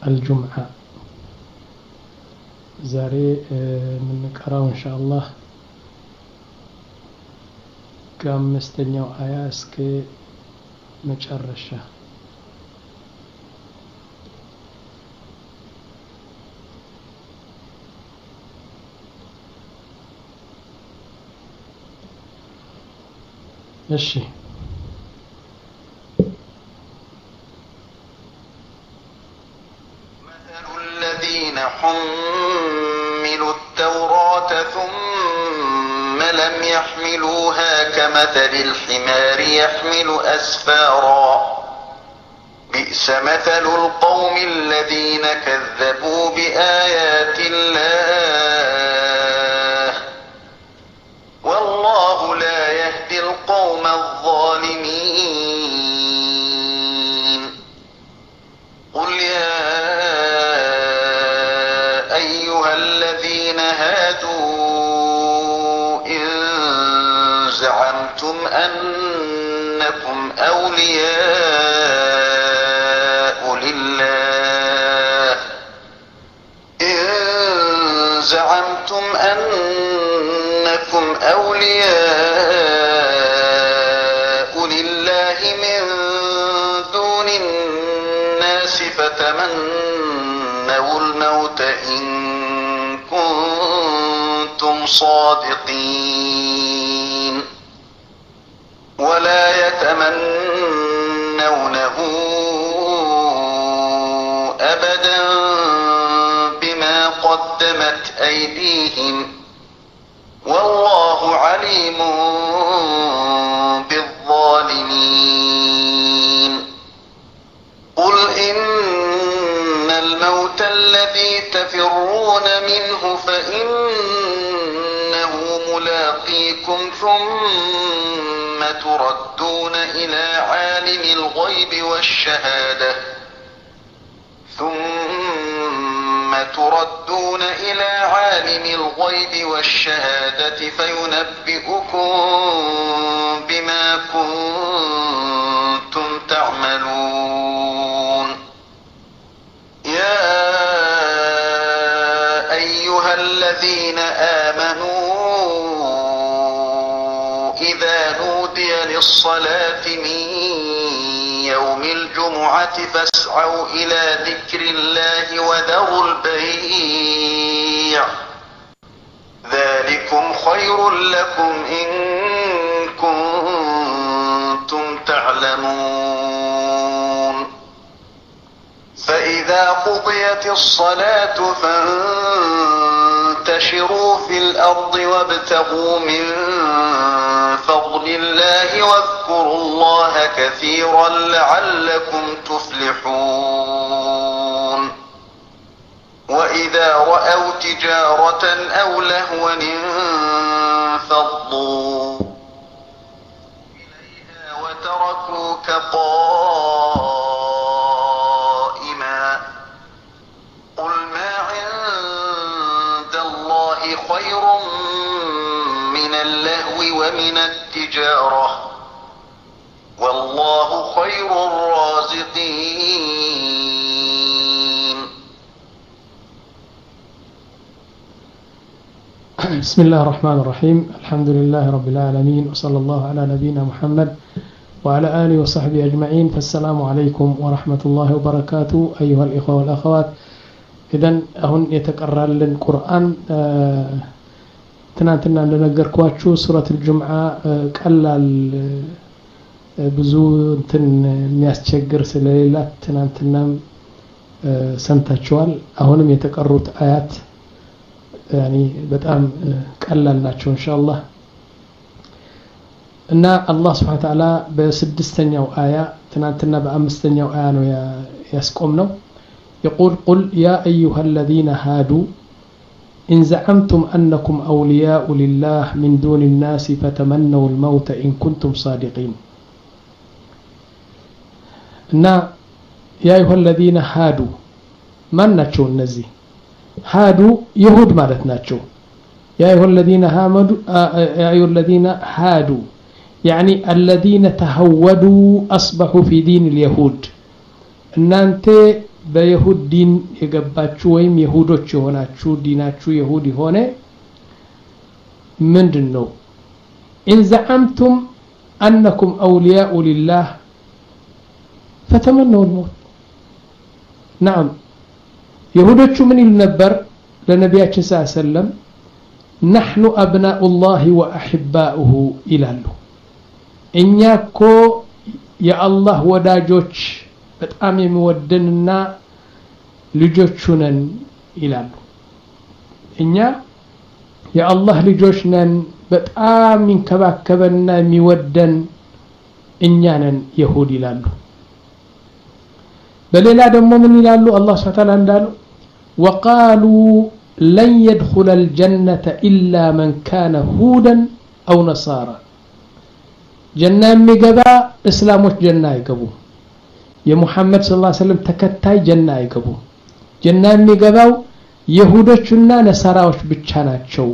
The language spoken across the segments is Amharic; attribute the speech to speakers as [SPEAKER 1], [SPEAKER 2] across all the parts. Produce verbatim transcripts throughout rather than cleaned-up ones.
[SPEAKER 1] الجمعة زاري من نقرأ إن شاء الله كم مستنيو آياس كي متشرشة ماشي
[SPEAKER 2] مثل الذين حملوا التوراة ثم لم يحملوها كمثل الحمار يحمل أسفارا بئس مثل القوم الذين كذبوا بآيات الله والله لا يهدي القوم الظالمين قل يا أيها الذين هادوا إن زعمتم أنكم أولياء لله إن زعمتم أنكم أولياء لله من دون الناس فتمنوا الموت إن كنتم صادقين ولا يتمنونه أبدا بما قدمت أيديهم والله عليم بالظالمين قل إن الموت الذي تفرون منه فإنه ملاقيكم ثم تردون إلى عالم الغيب والشهادة ثم تردون إلى عالم الغيب والشهادة فينبئكم بما كنتم تعملون يا أيها الذين آمنوا إذا نودي للصلاة من يوم الجمعة فاسعوا إلى ذكر الله وذروا البيع ذلكم خير لكم إن كنتم تعلمون فإذا قضيت الصلاة فانتشروا في الأرض وابتغوا من فضل الله واذكروا الله كثيرا لعلكم تفلحون وإذا رأوا تجارة أو لهوا انفضوا إليها وتركوك قائما قل ما عند الله خير من اللهو ومن التجارة والله خير الرازقين
[SPEAKER 1] بسم الله الرحمن الرحيم الحمد لله رب العالمين وصلى الله على نبينا محمد وعلى آله وصحبه أجمعين فالسلام عليكم ورحمة الله وبركاته أيها الإخوة والأخوات إذن هون يتكرر للقرآن آه تنانتنا لنقركواتشو سورة الجمعة قلال بزو انتن الناس تشجر سليلات تنانتنا سنتاتشوال اهونم يتقرروت آيات يعني بتأم قلال ناتشو إن شاء الله إن الله سبحانه وتعالى بسدستنيو آية تنانتنا بأمستنيو آية يسقمنو يقول قل يا أيها الذين هادوا إن زعمتم أنكم أولياء لله من دون الناس فتمنوا الموت إن كنتم صادقين إن يا أيها الذين هادوا من ناتشو النزي هادوا يهود مالت ناتشو يا أيها الذين هامدوا يا أيها الذين هادوا يعني الذين تهودوا أصبحوا في دين اليهود إن أنت በይሁድ ዲን የገባችሁ ወይም ይሁዶች የሆናችሁ ዲናችሁ ይሁዲ ሆነ ምንድነው إن زعمتم أنكم أولياء لله فتمنوا الموت نعم يهودوቹ ምን ይሉ ነበር ለነቢያችን ሰለላሁ ዐለይሂ ወሰለም نحن أبناء الله وأحباؤه ይላሉ እኛ እኮ የአላህ ወዳጆች በጣም የሚወደንና ልጆቹ ነን ይላሉ እኛ የአላህ ልጆች ነን በጣም ይንከባከበንና የሚወደን እኛ ነን ይሁድ ይላሉ በሌላ ደግሞ ምን ይላሉ አላህ Subhanahu Wa Ta'ala እንዳሉ وقالوا لن يدخل الجنة إلا من كان هودا أو نصارى جنة የሚገባ እስላሞች ጀና አይገቡ የሙሐመድ ሰለላሁ ዐለይሂ ወሰለም ተከታይ ጀና አይገቡ ጀና የሚገባው ይሁዶችና ነሳራዎች ብቻ ናቸው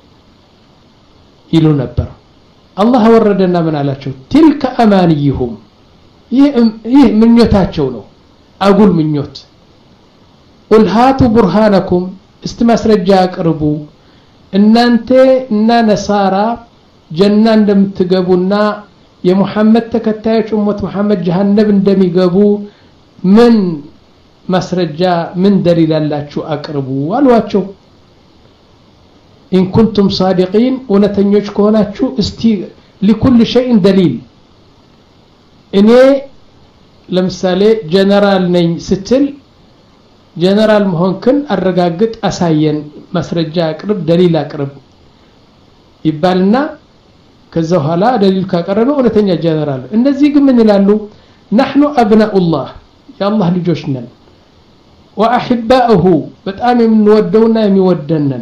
[SPEAKER 1] ይሉ ነበር አላህ ወረደና ምን አላቸው تلك أمانيهم ይህ ምኞታቸው ነው አጉል ምኞት قل هاتوا برهانكم استمسرጃ አቅርቡ እናንተ እና ነሳራ ጀና እንደምትገቡና የሙሐመድ ተከታዮች ኡመት ሙሐመድ ጀሃነም እንደሚገቡ ምን ማስረጃ ምን ደሊል አላችሁ አቅርቡ አሏቸው إن كنتم صادقين ونتنيوش كوناتشو استي لكل شيء دليل إني لمثالي جنرال نين ستل جنرال مهنكن الرقاقت أساين مسرجا أقرب دليل أقرب يبالنا كالزوهلا دليل كاقربه ونتنيا جنرال النزيق من لالو نحن أبناء الله يا الله لجوشنا وأحباؤه بتآمي من ودونا يمودنا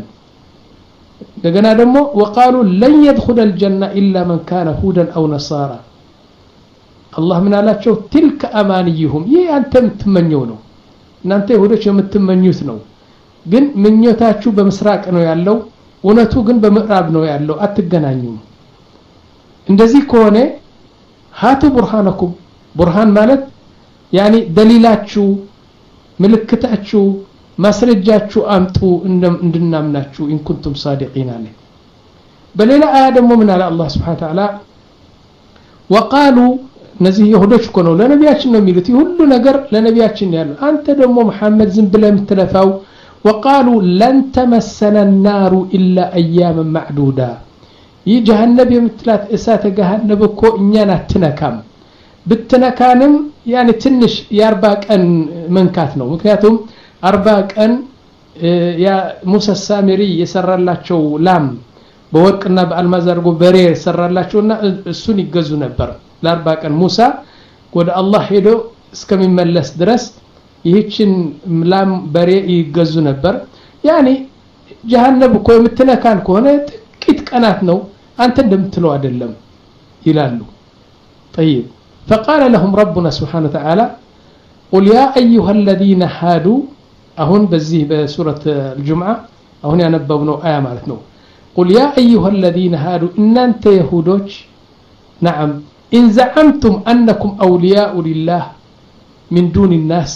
[SPEAKER 1] دغنا دمو وقالوا لن يدخل الجنة إلا من كان هودا أو نصارى الله من አላቸው تلك أمانيهم ይህ አንተ የምትመኘው ነው እናንተ ይሁዶች የምትመኙት ነው ግን ምኞታችሁ በመስራቅ ነው ያለው እውነቱ ግን በምዕራብ ነው ያለው አትገናኙም እንደዚህ ከሆነ ሃቱ ቡርሃነኩም ቡርሃን ማለት ያኒ ደሊላችሁ ምልክታችሁ ማስረጃችሁ አምጡ እንድናምናችሁ إن كنتم صادقين عليه በሌላ አያ ደግሞ ምን አለ አላህ Subhanahu Wa Ta'ala وقالوا ነዚህ ይሁዶች እኮ ነው ለነቢያችን ነው የሚሉት ሁሉ ነገር ለነቢያችን ያለው አንተ ደግሞ መሐመድ ዝም ብለህ የምትለፋው وقالوا لن تمسنا النار إلا أياما معدودة يجهنم የምትላት እሳተ ገሃነም እኮ እኛን አትነካም ብትነካንም ያኒ ትንሽ የአርባ ቀን መንካት ነው ምክንያቱም አርባ ቀን ያ ሙሳ ሳሚሪ የሰራላቸው ላም በወርቅና በአልማዝ አድርጎ በሬ የሰራላቸውና እሱን ይገዙ ነበር ለአርባ ቀን ሙሳ ወደ አላህ ሄዶ እስከሚመለስ ድረስ ይህችን ላም በሬ ይገዙ ነበር ያኒ ጀሃነም እኮ የምትነካን ከሆነ ጥቂት ቀናት ነው አንተ እንደምትለው አይደለም ይላሉ طيب فقال لهم ربنا سبحانه وتعالى قل يا ايها الذين هادوا أهون بزيه بسورة الجمعة أهون ينببنو آية مالتنو قل يا أيها الذين هادوا إن أنت يهودوش نعم إن زعمتم أنكم أولياء لله من دون الناس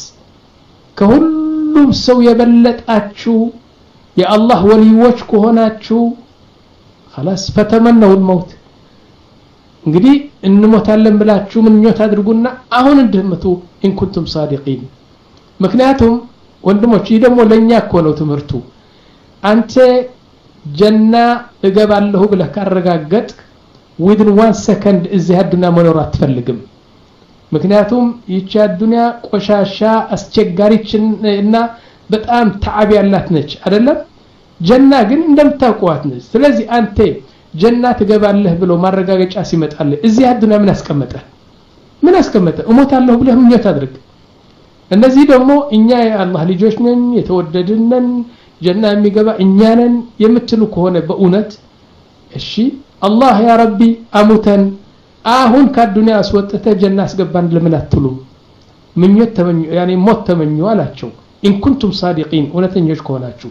[SPEAKER 1] كهلهم سو يبلت أتشو يا الله وليوشكو هنا أتشو خلاص فتمنوا الموت እንግዲህ እንሞታለን ብላችሁ ምን ኞት አድርጉና አሁን እንደምቱ إن كنتم صادقين ምክንያቱም ወንድሞች ይሄ ደግሞ ለኛ እኮ ነው ትምርቱ አንተ ጀና እገባለሁ ብለህ ካረጋገጥ within one second እዚህ አዱና መኖር አትፈልግም ምክንያቱም ይቺ አዱና ቆሻሻ አስቸጋሪችን እና በጣም ተዓብ ያላት ነች አይደለም ጀና ግን እንደምታውቁት ነች ስለዚህ አንተ ጀና ትገባለህ ብሎ ማረጋገጫ ሲመጣል እዚህ አዱና ምን አስቀመጠ ምን አስቀመጠ እሞታለሁ ብለህ ምን ያታድርግ እነዚህ ደግሞ እኛ የአላህ ልጆች ነን የተወደድነን ጀና የሚገባ እኛ ነን የምትሉ ከሆነ በእውነት እሺ አላህ ያ ረቢ አሙተን አሁን ከዱንያ አስወጥተ ጀና አስገባን ለምን አትሉ ምኞት ተመኙ ያኒ ሞት ተመኙ አላቸው إن كنتم صادقين እውነተኞች ከሆናችሁ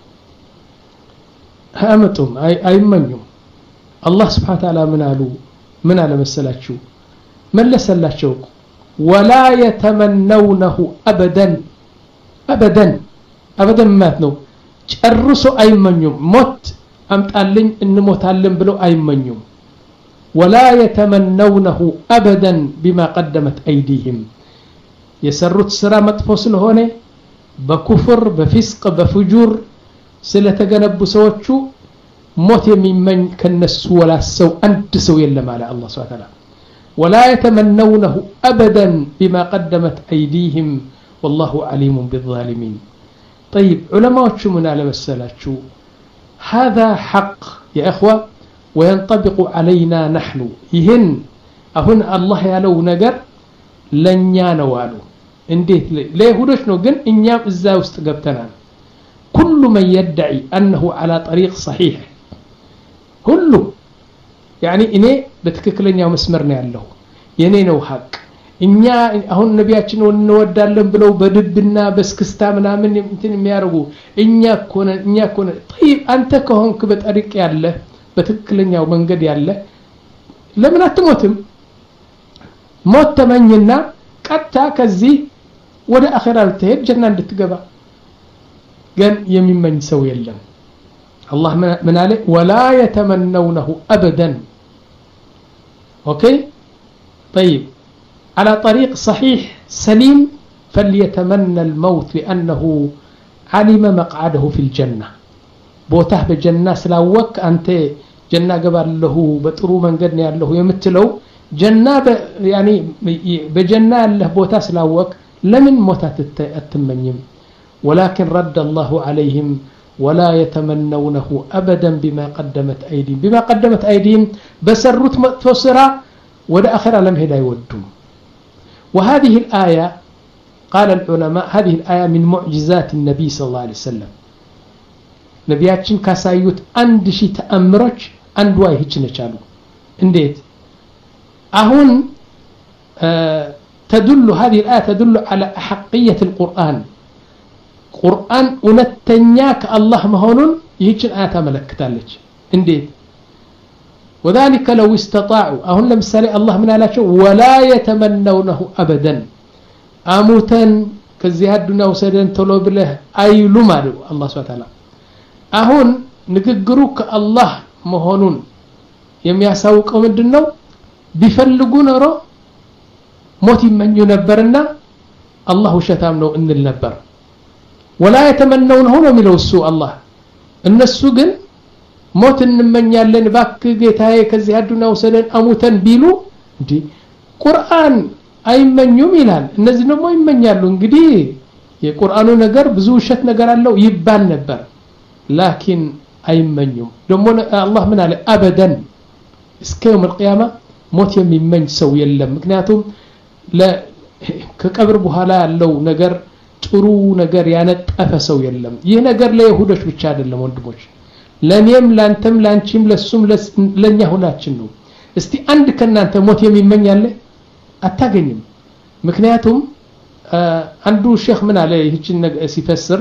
[SPEAKER 1] አመጡም አይ አይመኙም አላህ Subhanahu Wa Ta'ala ምን አሉ ምን አለ መሰላችሁ መለሰላቸው ولا يتمنونه ابدا أبدا أبدا ماتنو ጨርሶ አይመኙም ሞት አምጣልኝ እንሞታለን ብለው አይመኙም ولا يتمنونه أبدا بما قدمت أيديهم يسرت سرا مطفو ስለሆነ በኩፍር በፊስቅ በፍጁር ስለተገነቡ ሰዎቹ ሞት የሚመኝ ከነሱ ወላ ሰው አንድ ሰው የለም አለ አላህ Subhanahu Wa Ta'ala ولا يتمنونه أبدا بما قدمت أيديهم والله عليم بالظالمين طيب علماء من على مسألة هذا حق يا إخوة وينطبق علينا نحن يهن أهن الله يالو نجر لن ينوالو انديت ليه هدوش نوجن إنيام إزاي استقبتنا كل من يدعي أنه على طريق صحيح كله يعني إني بتككلن يوم اسمرني الله ينينو حق እኛ አሁን ነቢያችን እንወዳለን ብለው በድብና በስክስታ ምናምን እንትን የሚያርጉ እኛ ኮነ እኛ ኮነ طيب አንተ ከሆንክ በጠሪቅ ያለ በትክክለኛው መንገድ ያለ ለምን አትሞትም ሞት ተመኝና ቀጣ ከዚህ ወደ አኺራ ልትሄድ ጀና እንድትገባ ግን የሚመኝ ሰው የለም አላህ ምን አለ ولا يتمنونه ابدا اوكي طيب على طريق صحيح سليم فليتمنى الموت لأنه علم مقعده في الجنة بوته بجنة سلاوك أنت جنة قبل له بطرو من قدني له يمثلو جنة يعني بجنة له بوته سلاوك لمن موتات التمنيم ولكن رد الله عليهم ولا يتمنونه أبدا بما قدمت أيديهم بما قدمت أيديهم بسرت متوسرة ولا آخر لم هدا يودهم وهذه الآية قال العلماء هذه الآية من معجزات النبي صلى الله عليه وسلم نبياتشن كاسايوت عند شي تأمرج عند واي هيك نشالو انديت أهون آه تدل هذه الآية تدل على أحقية القرآن قرآن ونتنياك الله مهونون يهيك آية ملكتالج انديت وذلك لو استطاعوا أهون لمثال الله من على شو ولا يتمنونه أبدا أموتا كزيادنا وسدن تلو بله أي لمالو الله سبحانه وتعالى أهون نققروك الله مهونون يم يساوك أمدنو بيفلقون رو موت من ينبرنا الله شتامنو إن النبر ولا يتمنونه ملو السوء الله إن السوء ሞት እንመኛለን ባክ ጌታዬ ከዚህ አዱና ወሰደን አሙተን ቢሉ እንዴ ቁርአን አይመኙም ይላል እነዚህ ደግሞ ይመኛሉ እንግዲህ የቁርአኑ ነገር ብዙ ሸት ነገር አለው ይባል ነበር ላኪን አይመኙም ደግሞ አላህ ምን አለ አበደን እስከ يوم القيامه ሞት የሚመኝ ሰው የለም ምክንያቱም ከቀብር በኋላ ያለው ነገር ጥሩ ነገር ያነጠፈ ሰው የለም ይህ ነገር ለይሁዶች ብቻ አይደለም ወንድሞች ለኔም ላንተም ላንቺም ለሱም ለኛ ሁላችን ነው እስቲ አንድ ከናንተ ሞት የሚመኝ አለ አታገኝም ምክንያቱም አንዱ ሼክ ምን አለ ይህችን ሲፈስር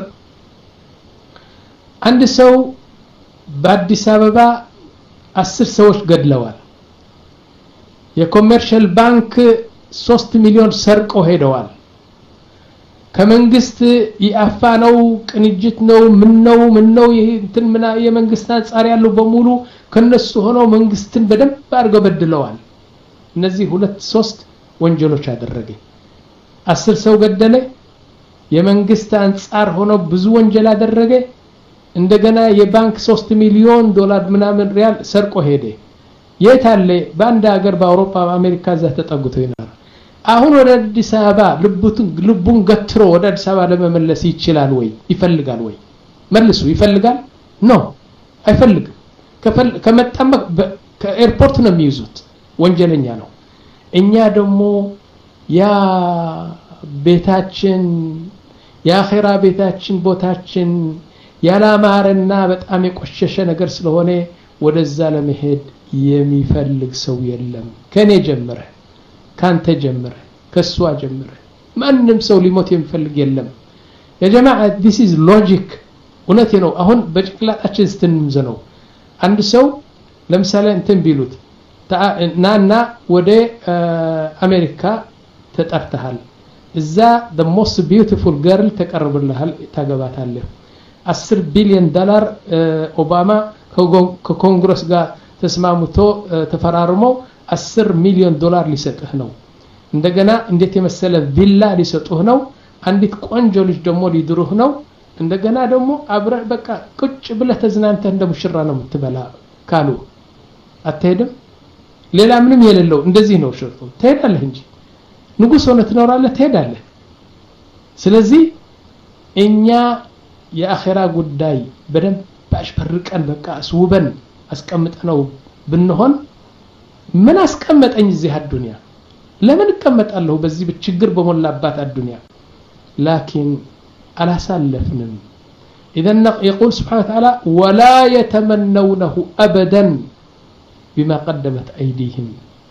[SPEAKER 1] አንድ ሰው በአዲስ አበባ አስር ሰዎች ገድለዋል የኮመርሻል ባንክ ሶስት ሚሊዮን ሰርቀው ሄደዋል ከመንግስት ያፋነው ቅንጅት ነው ምን ነው ምን ነው እንትን ምና የመንግስት አንጻር ያለው በሙሉ ከነሱ ሆነው መንግስትን በደንብ አድርገው በድለዋል እነዚህ ሁለት ሶስት ወንጀሎች አደረገ አስር ሰው ገደለ የመንግስት አንጻር ሆኖ ብዙ ወንጀል አደረገ እንደገና የባንክ ሶስት ሚሊዮን ዶላር ምናምን ሪያል ሰርቆ ሄደ የታለ ባንዳ ሀገር በአውሮፓ በአሜሪካ ዛ ተጠግቶ ይናር አሁን ወደ አዲስ አበባ ልቡን ልቡን ገትሮ ወደ አዲስ አበባ ለመመለስ ይችላል ወይ ይፈልጋል ወይ መልሱ ይፈልጋል ኖ አይፈልግም ከመጣም ከኤርፖርት ነው የሚይዙት ወንጀለኛ ነው እኛ ደግሞ ያ ቤታችን የአኺራ ቤታችን ቦታችን ያላማረና በጣም የቆሸሸ ነገር ስለሆነ ወደዛ ለመሄድ የሚፈልግ ሰው የለም ከኔ ጀምረ ካንተ ጀምረ ከሷ ጀምረ ማንንም ሰው ሊሞት የሚፈልግ የለም ያ ጀማዓ this is logic እውነቴ ነው አሁን በጭቅላታችን ስትንምዘነው አንድ ሰው ለምሳሌ እንትን ቢሉት ናና ወደ አሜሪካ ተጠርተሃል እዛ the most beautiful girl ተቀርብልሃል ታገባታለህ አስር ቢሊዮን ዶላር ኦባማ ከኮንግረስ ጋር ተስማምቶ ተፈራርመው አስር ሚሊዮን ዶላር ሊሰጥህ ነው እንደገና እንዴት የመሰለ ቪላ ሊሰጡህ ነው አንዲት ቆንጆ ልጅ ደግሞ ሊድሩህ ነው እንደገና ደግሞ አብረ በቃ ቁጭ ብለህ ተዝናንተህ እንደ ሙሽራ ነው የምትበላ ካሉ አትሄድም ሌላ ምንም የሌለው እንደዚህ ነው ሸርጡ ትሄዳለህ እንጂ ንጉስ ሆነ ትኖራለህ ትሄዳለህ ስለዚህ እኛ የአኺራ ጉዳይ በደንብ ባሽፈርቀን በቃ አስውበን አስቀምጠነው ብንሆን ምን አስቀመጠኝ እዚህ አዱንያ ለምን እቀመጣለሁ በዚህ በችግር በሞላባት አዱንያ لكن على سلفنم اذا يقول سبحانه وتعالى ولا يتمنونه ابدا بما قدمت ايديهم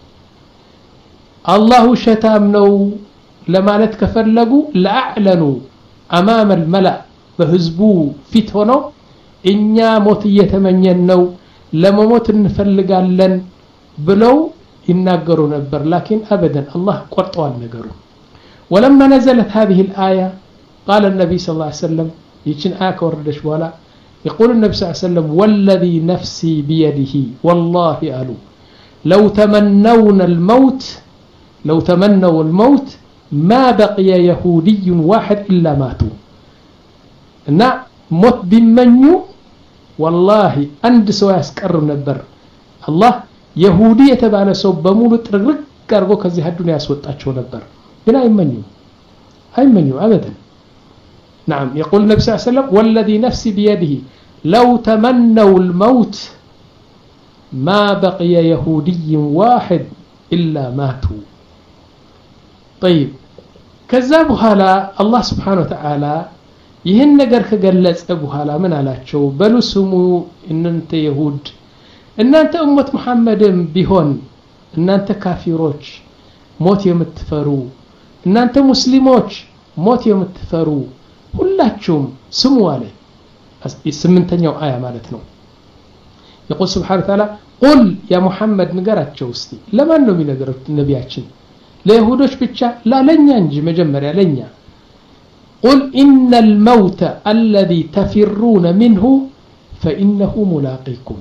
[SPEAKER 1] الله شتامنو لمالت كفلغو لاعلنوا امام الملأ بحزبو فيت ሆኖ እኛ ሞት እየተመኘን ነው ለመሞት እንፈልጋለን ብለው ይናገሩ ነበር لكن ابدا الله ቆርጧል ነገሩ ولما نزلت هذه الآية قال النبي صلى الله عليه وسلم يجن آية وردش بولا يقول النبي صلى الله عليه وسلم والذي نفسي بيده والله قالوا لو تمنون الموت لو تمنوا الموت ما بقي يهودي واحد إلا ماتوا إن موت بمنيو والله عند سوا يسكرم نبر الله يهودي يتبعنا سو بمولو ترغرق كارغو كزي الدنيا يسوطاچو نبر هنا يمنيو أيمنيو أبدا نعم يقول النبي صلى الله عليه وسلم والذي نفسي بيده لو تمنوا الموت ما بقي يهودي واحد إلا ماتوا طيب كذبوا هلا الله سبحانه وتعالى ይህን ነገር ከገለጸ በኋላ ምን አላቸው በሉ ስሙ እናንተ ይሁድ እናንተ ኡመት መሐመድም ቢሆን እናንተ ካፊሮች ሞት የምትፈሩ እናንተ ሙስሊሞች ሞት የምትፈሩ ሁላችሁም ስሙ አለ ስምንተኛው አያ ማለት ነው يقول سبحانه وتعالى قل يا محمد ንገራቸው እስቲ ለማን ነው የሚነገሩት ነቢያችን ለይሁዶች ብቻ ላለኛ እንጂ መጀመሪያ ለኛ قل إن الموت الذي تفرون منه فإنه ملاقيكم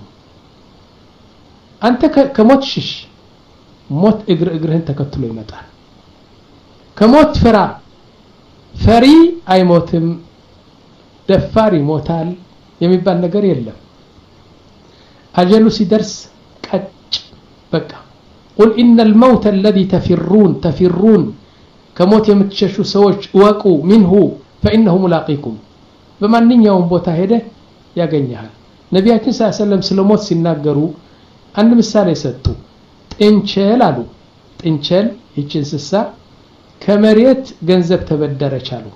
[SPEAKER 1] أنت كموت شش موت اجر اجرهن تكتلو يمطال كموت فرا فري اي موتم دفاري موتال የሚባል ነገር የለም አጀሉ ሲደርስ ቀጭ በቃ قل إن الموت الذي تفرون تفرون كموت የምትሸሹ ሰዎች ወቁ منه فإنه ملاقيكم በማንኛውም ቦታ ሄደ ያገኛል ነቢያችን ሰለላሁ ዐለይሂ ወሰለም ስለሞት ሲናገሩ አንድ ምሳሌ ሰጡ ጥንቸል አሉ ጥንቸል ይህች እንስሳ ከመሬት ገንዘብ ተበደረች አሉ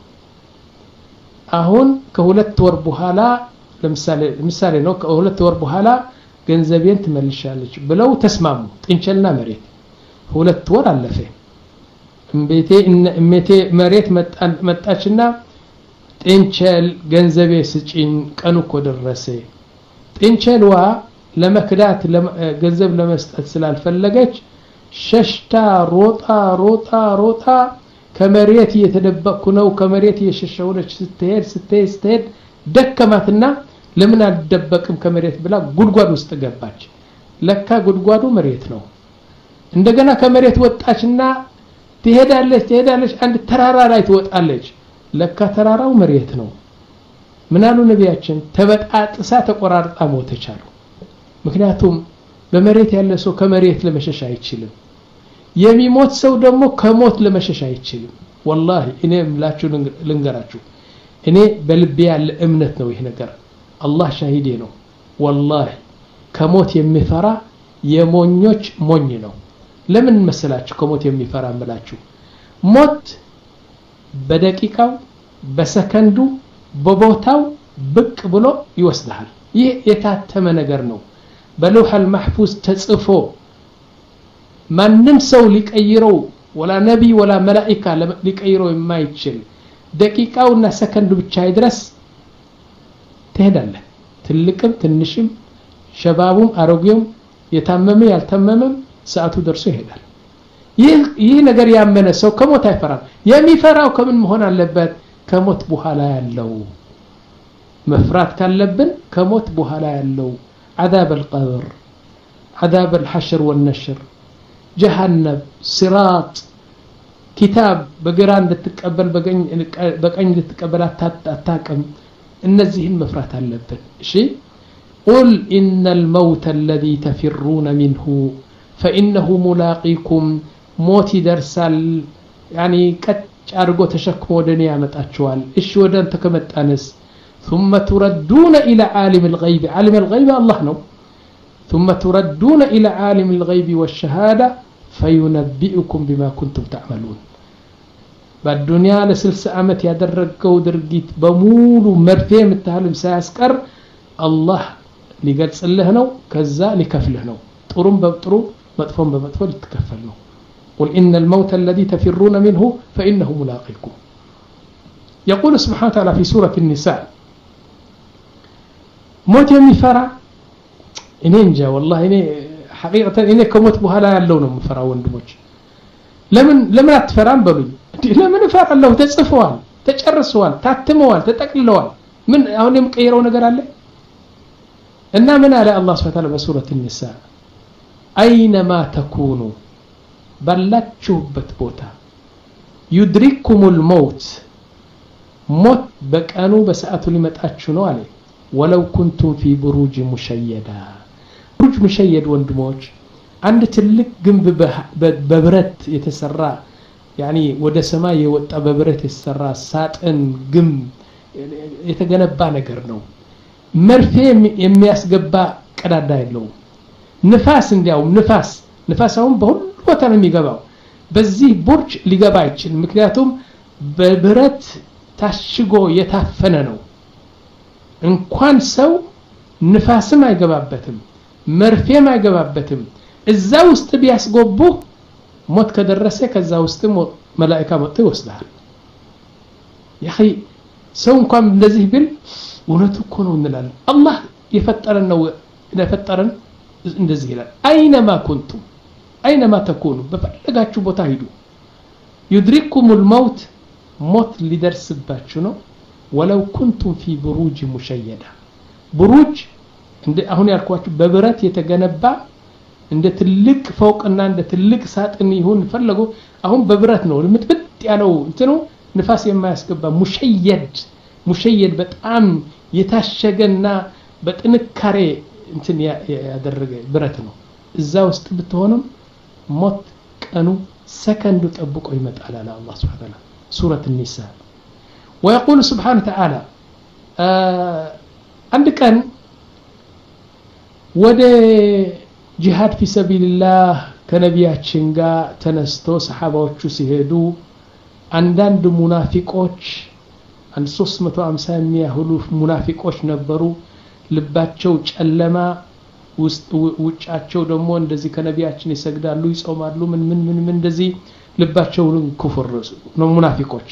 [SPEAKER 1] አሁን ከሁለት ወር በኋላ ለምሳሌ ምሳሌ ነው ከሁለት ወር በኋላ ገንዘቤን ትመልሻለች ብለው ተስማሙ ጥንቸልና መሬት ሁለት ወር አለፈ እምቤቴ እምቤቴ መሬት መጣችና ጥንቸል ገንዘቤ ስጪኝ ቀኑ እኮ ደረሰ ጥንቸልዋ ለመክዳት ገንዘብ ለመስጠት ስላልፈለገች ሸሽታ ሮጣ ሮጣ ሮጣ ከመሬት እየተደበቅኩ ነው ከመሬት እየሸሸወች ስትሄድ ስትሄድ ስትሄድ ደከማትና ለምን አልደበቅም ከመሬት ብላ ጉድጓድ ውስጥ ገባች ለካ ጉድጓዱ መሬት ነው እንደገና ከመሬት ወጣችና ትሄዳለች ትሄዳለች አንድ ተራራ ላይ ትወጣለች ለካ ተራራው መሬት ነው ምናሉ ነቢያችን ተበጣጥሳ ተቆራርጣ ሞተች አሉ ምክንያቱም በመሬት ያለ ሰው ከመሬት ለመሸሽ አይችልም የሚሞት ሰው ደግሞ ከሞት ለመሸሽ አይችልም والله እኔ ምላችሁ ልንገራችሁ እኔ በልቤ ያለ እምነት ነው ይሄ ነገር አላህ ሻሂዴ ነው والله ከሞት የሚፈራ የሞኞች ሞኝ ነው ለምን መሰላችሁ ከሞት የሚፈራ አምላችሁ ሞት በደቂቃው በሰከንዱ በቦታው ብቅ ብሎ ይወስዳል ይሄ የታተመ ነገር ነው በለውህ المحفوظ ተጽፎ ማንም ሰው ሊቀይረው ولا ነብይ ولا መላእክት ሊቀይረው የማይችል ደቂቃውና ሰከንዱ ብቻ ይድረስ ትሄዳለህ ትልቅም ትንሽም ሸባቡም አሮጌውም የታመመ ያልታመመም ሰዓቱ ደርሶ ይሄዳል ይህ ይህ ነገር ያመነ ሰው ከሞት አይፈራም የሚፈራው ከምን መሆን አለበት ከሞት በኋላ ያለው መፍራት ካለብን ከሞት በኋላ ያለው عذاب القبر عذاب الحشر والنشر جهنم صراط كتاب بقران እንድትቀበል በቀኝ በቀኝ እንድትቀበል አታጣቀም እነዚህን መፍራት አለብን እሺ قل إن الموت الذي تفرون منه فإنه ملاقيكم موت درسال يعني كتش أرجو تشكمو دنيا متأشوال إيش ودان تكمت أنس ثم تردون إلى عالم الغيب عالم الغيب الله نو ثم تردون إلى عالم الغيب والشهادة فينبئكم بما كنتم تعملون بالدنيا لسلس أمت يدرقوا درقيت بمول مرفيه متهالم سيسكر الله لقد سلهنو كذا لكفلهنو طرم بطرم مدفون بمدفون لتكفلنو قل إن الموت الذي تفرون منه فإنه ملاقيكم يقول سبحانه وتعالى في سورة النساء موت يومي فرع إنين جا والله إني حقيقة إني كموت بهلا اللون مفرع وندمج لمن لمن أتفرعن بلوي لمن فرع الله تصفوال تجرسوال تاتموال تتقلوال من هون يمقيروا نجار عليه إن من على الله سبحانه وتعالى بسورة النساء أينما تكونوا بلتشوبت بوتا يدرككم الموت موت بكانوا بسأتوا لمتأتشنوا عليه ولو كنتم في بروج مشيدة بروج مشيد وندموج عند تلك جنب ببرت يتسرى يعني ودا سماء يوطا ببرت يتسرى ساتن جنب يتجنبا ነገር ነው መርፌ የሚያስገባ ቀዳዳ የለው ንፋስ እንዲያው ንፋስ ንፋሳውን በሁሉ ቦታ ነው የሚገባው በዚህ ቡርጅ ሊገባ አይችልም ምክንያቱም በብረት ታሽጎ የታፈነ ነው እንኳን ሰው ንፋስም አይገባበትም መርፌም አይገባበትም እዛ ውስጥ ቢያስገቡ ሞት ከደረሰ ከዛ ውስጥ መላእክት መጥተው ይወስዳል ያኺ ሰው እንኳን እንደዚህ ቢል እውነቱ እኮ ነው እንላለን አላህ የፈጠረን ነው የፈጠረን እንደዚህ ይላል አይነማ ኩንቱም አይነማ ተኩኑ በፈለጋችሁ ቦታ ሂዱ يدرككم الموت موت ሊደርስባችሁ ነው ولو كنتم في بروج مشيدة بروج እንደ አሁን ያልኳችሁ በብረት የተገነባ እንደ ትልቅ ፎቅና እንደ ትልቅ ሳጥን ይሁን ፈለጉ አሁን በብረት ነው ምጥብጥ ያለው እንትኑ ንፋስ የማያስገባ ሙሸየድ ሙሸየድ በጣም የታሸገና በጥንካሬ እንትን ያደረገ ብረት ነው እዛ ውስጥ ብትሆንም ሞት ቀኑ ሰከንዱ ጠብቆ ይመጣል አለ አላህ Subhanahu Wa Ta'ala سورة النساء ويقول سبحانه وتعالى عند كان ود جهاد في سبيل الله كنبياتችን ጋር ተነስቶ ሰሃባዎቹ ሲሄዱ አንዳንድ ሙናፊቆች አንድ ሶስት መቶ ሃምሳ የሚያህሉ ሙናፊቆች ነበሩ ልባቸው ጨለማ ውስጥ ውጫቸው ደግሞ እንደዚህ ከነቢያችን ይሰግዳሉ ይጾማሉ ምን ምን ምን ምን እንደዚህ ልባቸው ኩፍር ነው ሙናፊቆች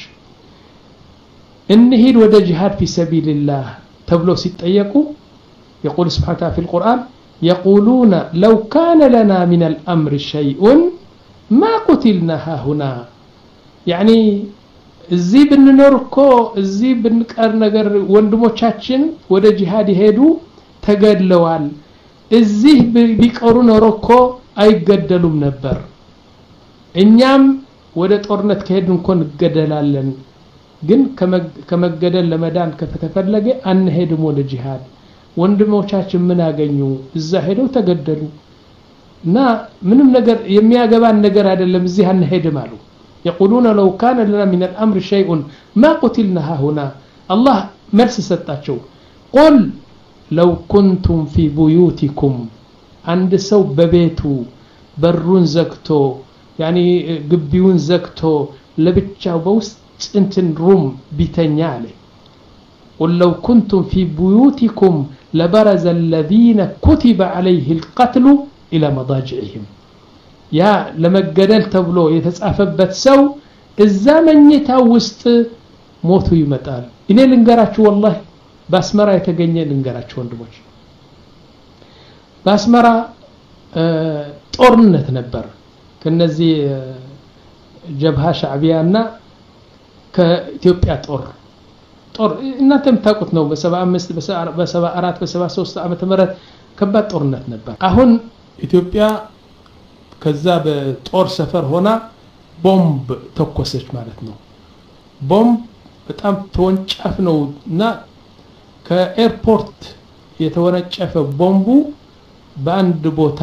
[SPEAKER 1] እንሂድ ወደ ጂሃድ في سبيل الله ተብሎ ሲጠየቁ يقول سبحانه وتعالى في القرآن يقولون لو كان لنا من الأمر شيء ما قتلنا هنا يعني እዚህ ብንኖር እኮ እዚህ ብንቀር ነገር ወንድሞቻችን ወደ ጂሃድ ሄዱ ተገድለዋል እዚህ ቢቀሩ ኖሮ እኮ አይገደሉም ነበር እኛም ወደ ጦርነት ከሄድን እንኳን እንገደላለን ግን ከመገደል ለመዳን ከተፈለገ አንሄድም ወደ ጂሃድ ወንድሞቻችን ምን አገኙ እዛ ሄደው ተገደሉ እና ምንም ነገር የሚያገባን ነገር አይደለም እዚህ አንሄድም አሉ يقولون لو كان لنا من الأمر شيء ما قتلنا هنا الله مرس ستاتشو قل لو كنتم في بيوتكم عند سو ببيتو برون زكتو يعني قبيون زكتو لبتشاو بوست انتن روم بتنيالي قل لو كنتم في بيوتكم لبرز الذين كتب عليه القتل إلى مضاجعهم يا لما جدل تبلو يتسافبت سو الزمنيتا وسط موتو يمطال اني لنغراچو والله باسمرا يتገኘ لنغراچو ወንድሞች باسمرا ጦርነት ነበር ከነዚህ ጀብሃ ሻዕቢያና ከኢትዮጵያ ጦር ጦር እናንተም ታውቁት ነው በ75 በ74 በ73 ዓመተ ምህረት ከባድ ጦርነት ነበር አሁን ኢትዮጵያ ከዛ በጦር ሰፈር ሆና ቦምብ ተኮሰች ማለት ነው ቦምብ በጣም ተወንጫፍ ነውና ከኤርፖርት የተወነጨፈ ቦምቡ በአንድ ቦታ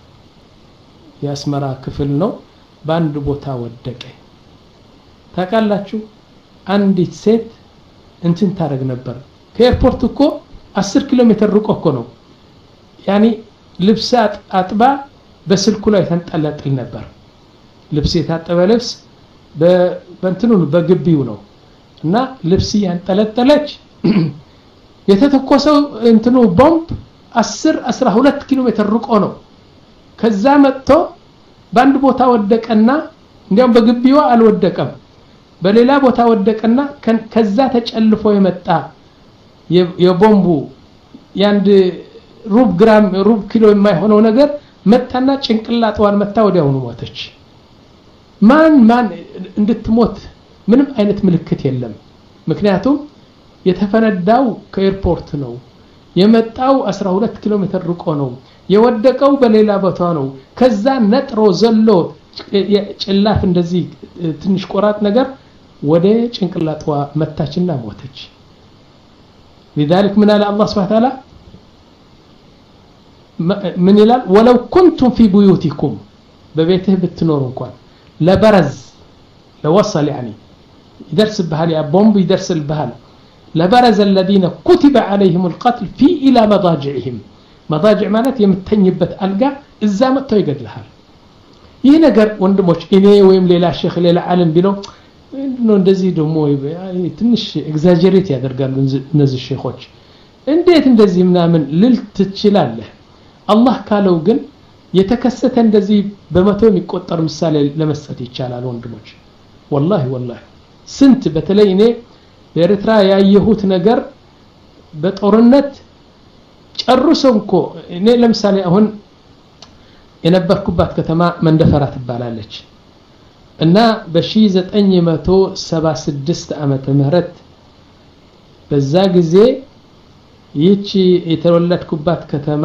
[SPEAKER 1] ያስመራ ክፍል ነው በአንድ ቦታ ወደቀ ታውቃላችሁ አንዲት ሴት እንትን ታረግ ነበር ከኤርፖርት እኮ አስር ኪሎ ሜትር ርቆ እኮ ነው ያኒ ልብስ አጥባ በስልኩ ላይ ተንጠለጥል ነበር ልብስ የታጠበ ልብስ በእንትኑ በግቢው ነው እና ልብስ ያንጠለጠለች የተተኮሰው እንትኑ ቦምብ አስር አስራ ሁለት ኪሎ ሜትር ርቆ ነው ከዛ መጥቶ በአንድ ቦታ ወደቀና እንዲያውም በግቢው አልወደቀም በሌላ ቦታ ወደቀና ከዛ ተጨልፎ የመጣ የቦምቡ ያንድ ሩብ ግራም ሩብ ኪሎ የማይሆነው ነገር መጣና ጭንቅላቷን መታ ወዲያው ሞተች ማን ማን እንድትሞት ምንም አይነት ምልክት የለም ምክንያቱም የተፈነዳው ከኤርፖርት ነው የመጣው አስራ ሁለት ኪሎ ሜትር ርቆ ነው የወደቀው በሌላ ቦታ ነው ከዛ ነጥሮ ዘሎ ጭላፍ እንደዚህ ትንሽ ቆራጥ ነገር ወደ ጭንቅላቷ መታችና ሞተች لذلك من الله سبحانه وتعالى من يلال ولو كنتم في بيوتكم ببيته بتنور እንኳን لبرز لوصل يعني يدرس بها يا بومب يدرس البهال لبرز الذين كتب عليهم القتل في الى مضاجعهم مضاجع ማለት የምትተኝበት አልጋ እዛ መጥተው ይገድልሃል ይሄ ነገር ወንድሞች እኔ ወይም ሌላ ሼክ ሌላ ዓለም ቢለው ነው እንደዚህ ደሞ ትንሽ ኤግዛጀሬት ያደርጋሉ እነዚህ ሼኾች እንዴት እንደዚህ ምናምን ልልት ትችላለህ አላህ ካለው ግን የተከሰተ እንደዚህ በመቶ የሚቆጠር ምሳሌ ለመስጠት ይቻላል ወንድሞች والله والله ስንት በተለይ እኔ በኤርትራ ያየሁት ነገር በጦርነት ጨርሶንኮ እኔ ለምሳሌ አሁን የነበርኩባት ከተማ መንደፈራ ትባላለች እና በ1976 ዓመተ ምህረት በዛ ጊዜ ይቺ የተወለድኩባት ከተማ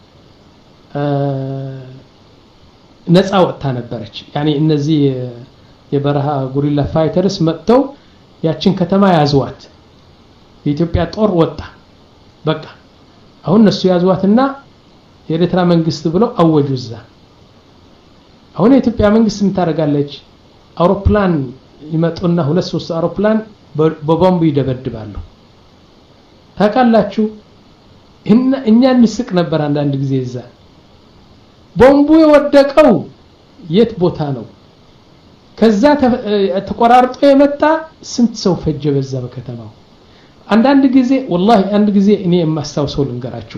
[SPEAKER 1] ነፃ ወጣ ነበረች ያኒ እነዚህ የበረሃ ጉሪላ ፋይተርስ መጥተው ያችን ከተማ ያዟት የኢትዮጵያ ጦር ወጣ በቃ አሁን እነሱ ያዟትና የኤርትራ መንግስት ብለው አወጁዛ አሁን የኢትዮጵያ መንግስት ምን ታረጋለች አውሮፕላን ይመጡና ሁለት ሶስት አውሮፕላን በቦምብ ይደበድባሉ ታውቃላችሁ እኛ እንስቅ ነበር አንዳንድ ጊዜ እዛ ቦምቡ የወደቀው የት ቦታ ነው ከዛ ተቆራርጦ የመጣ ስንት ሰው ፈጀ በዛ በከተማው አንዳንድ ጊዜ والله አንድ ጊዜ እኔ የማስተውሰው ልንገራችሁ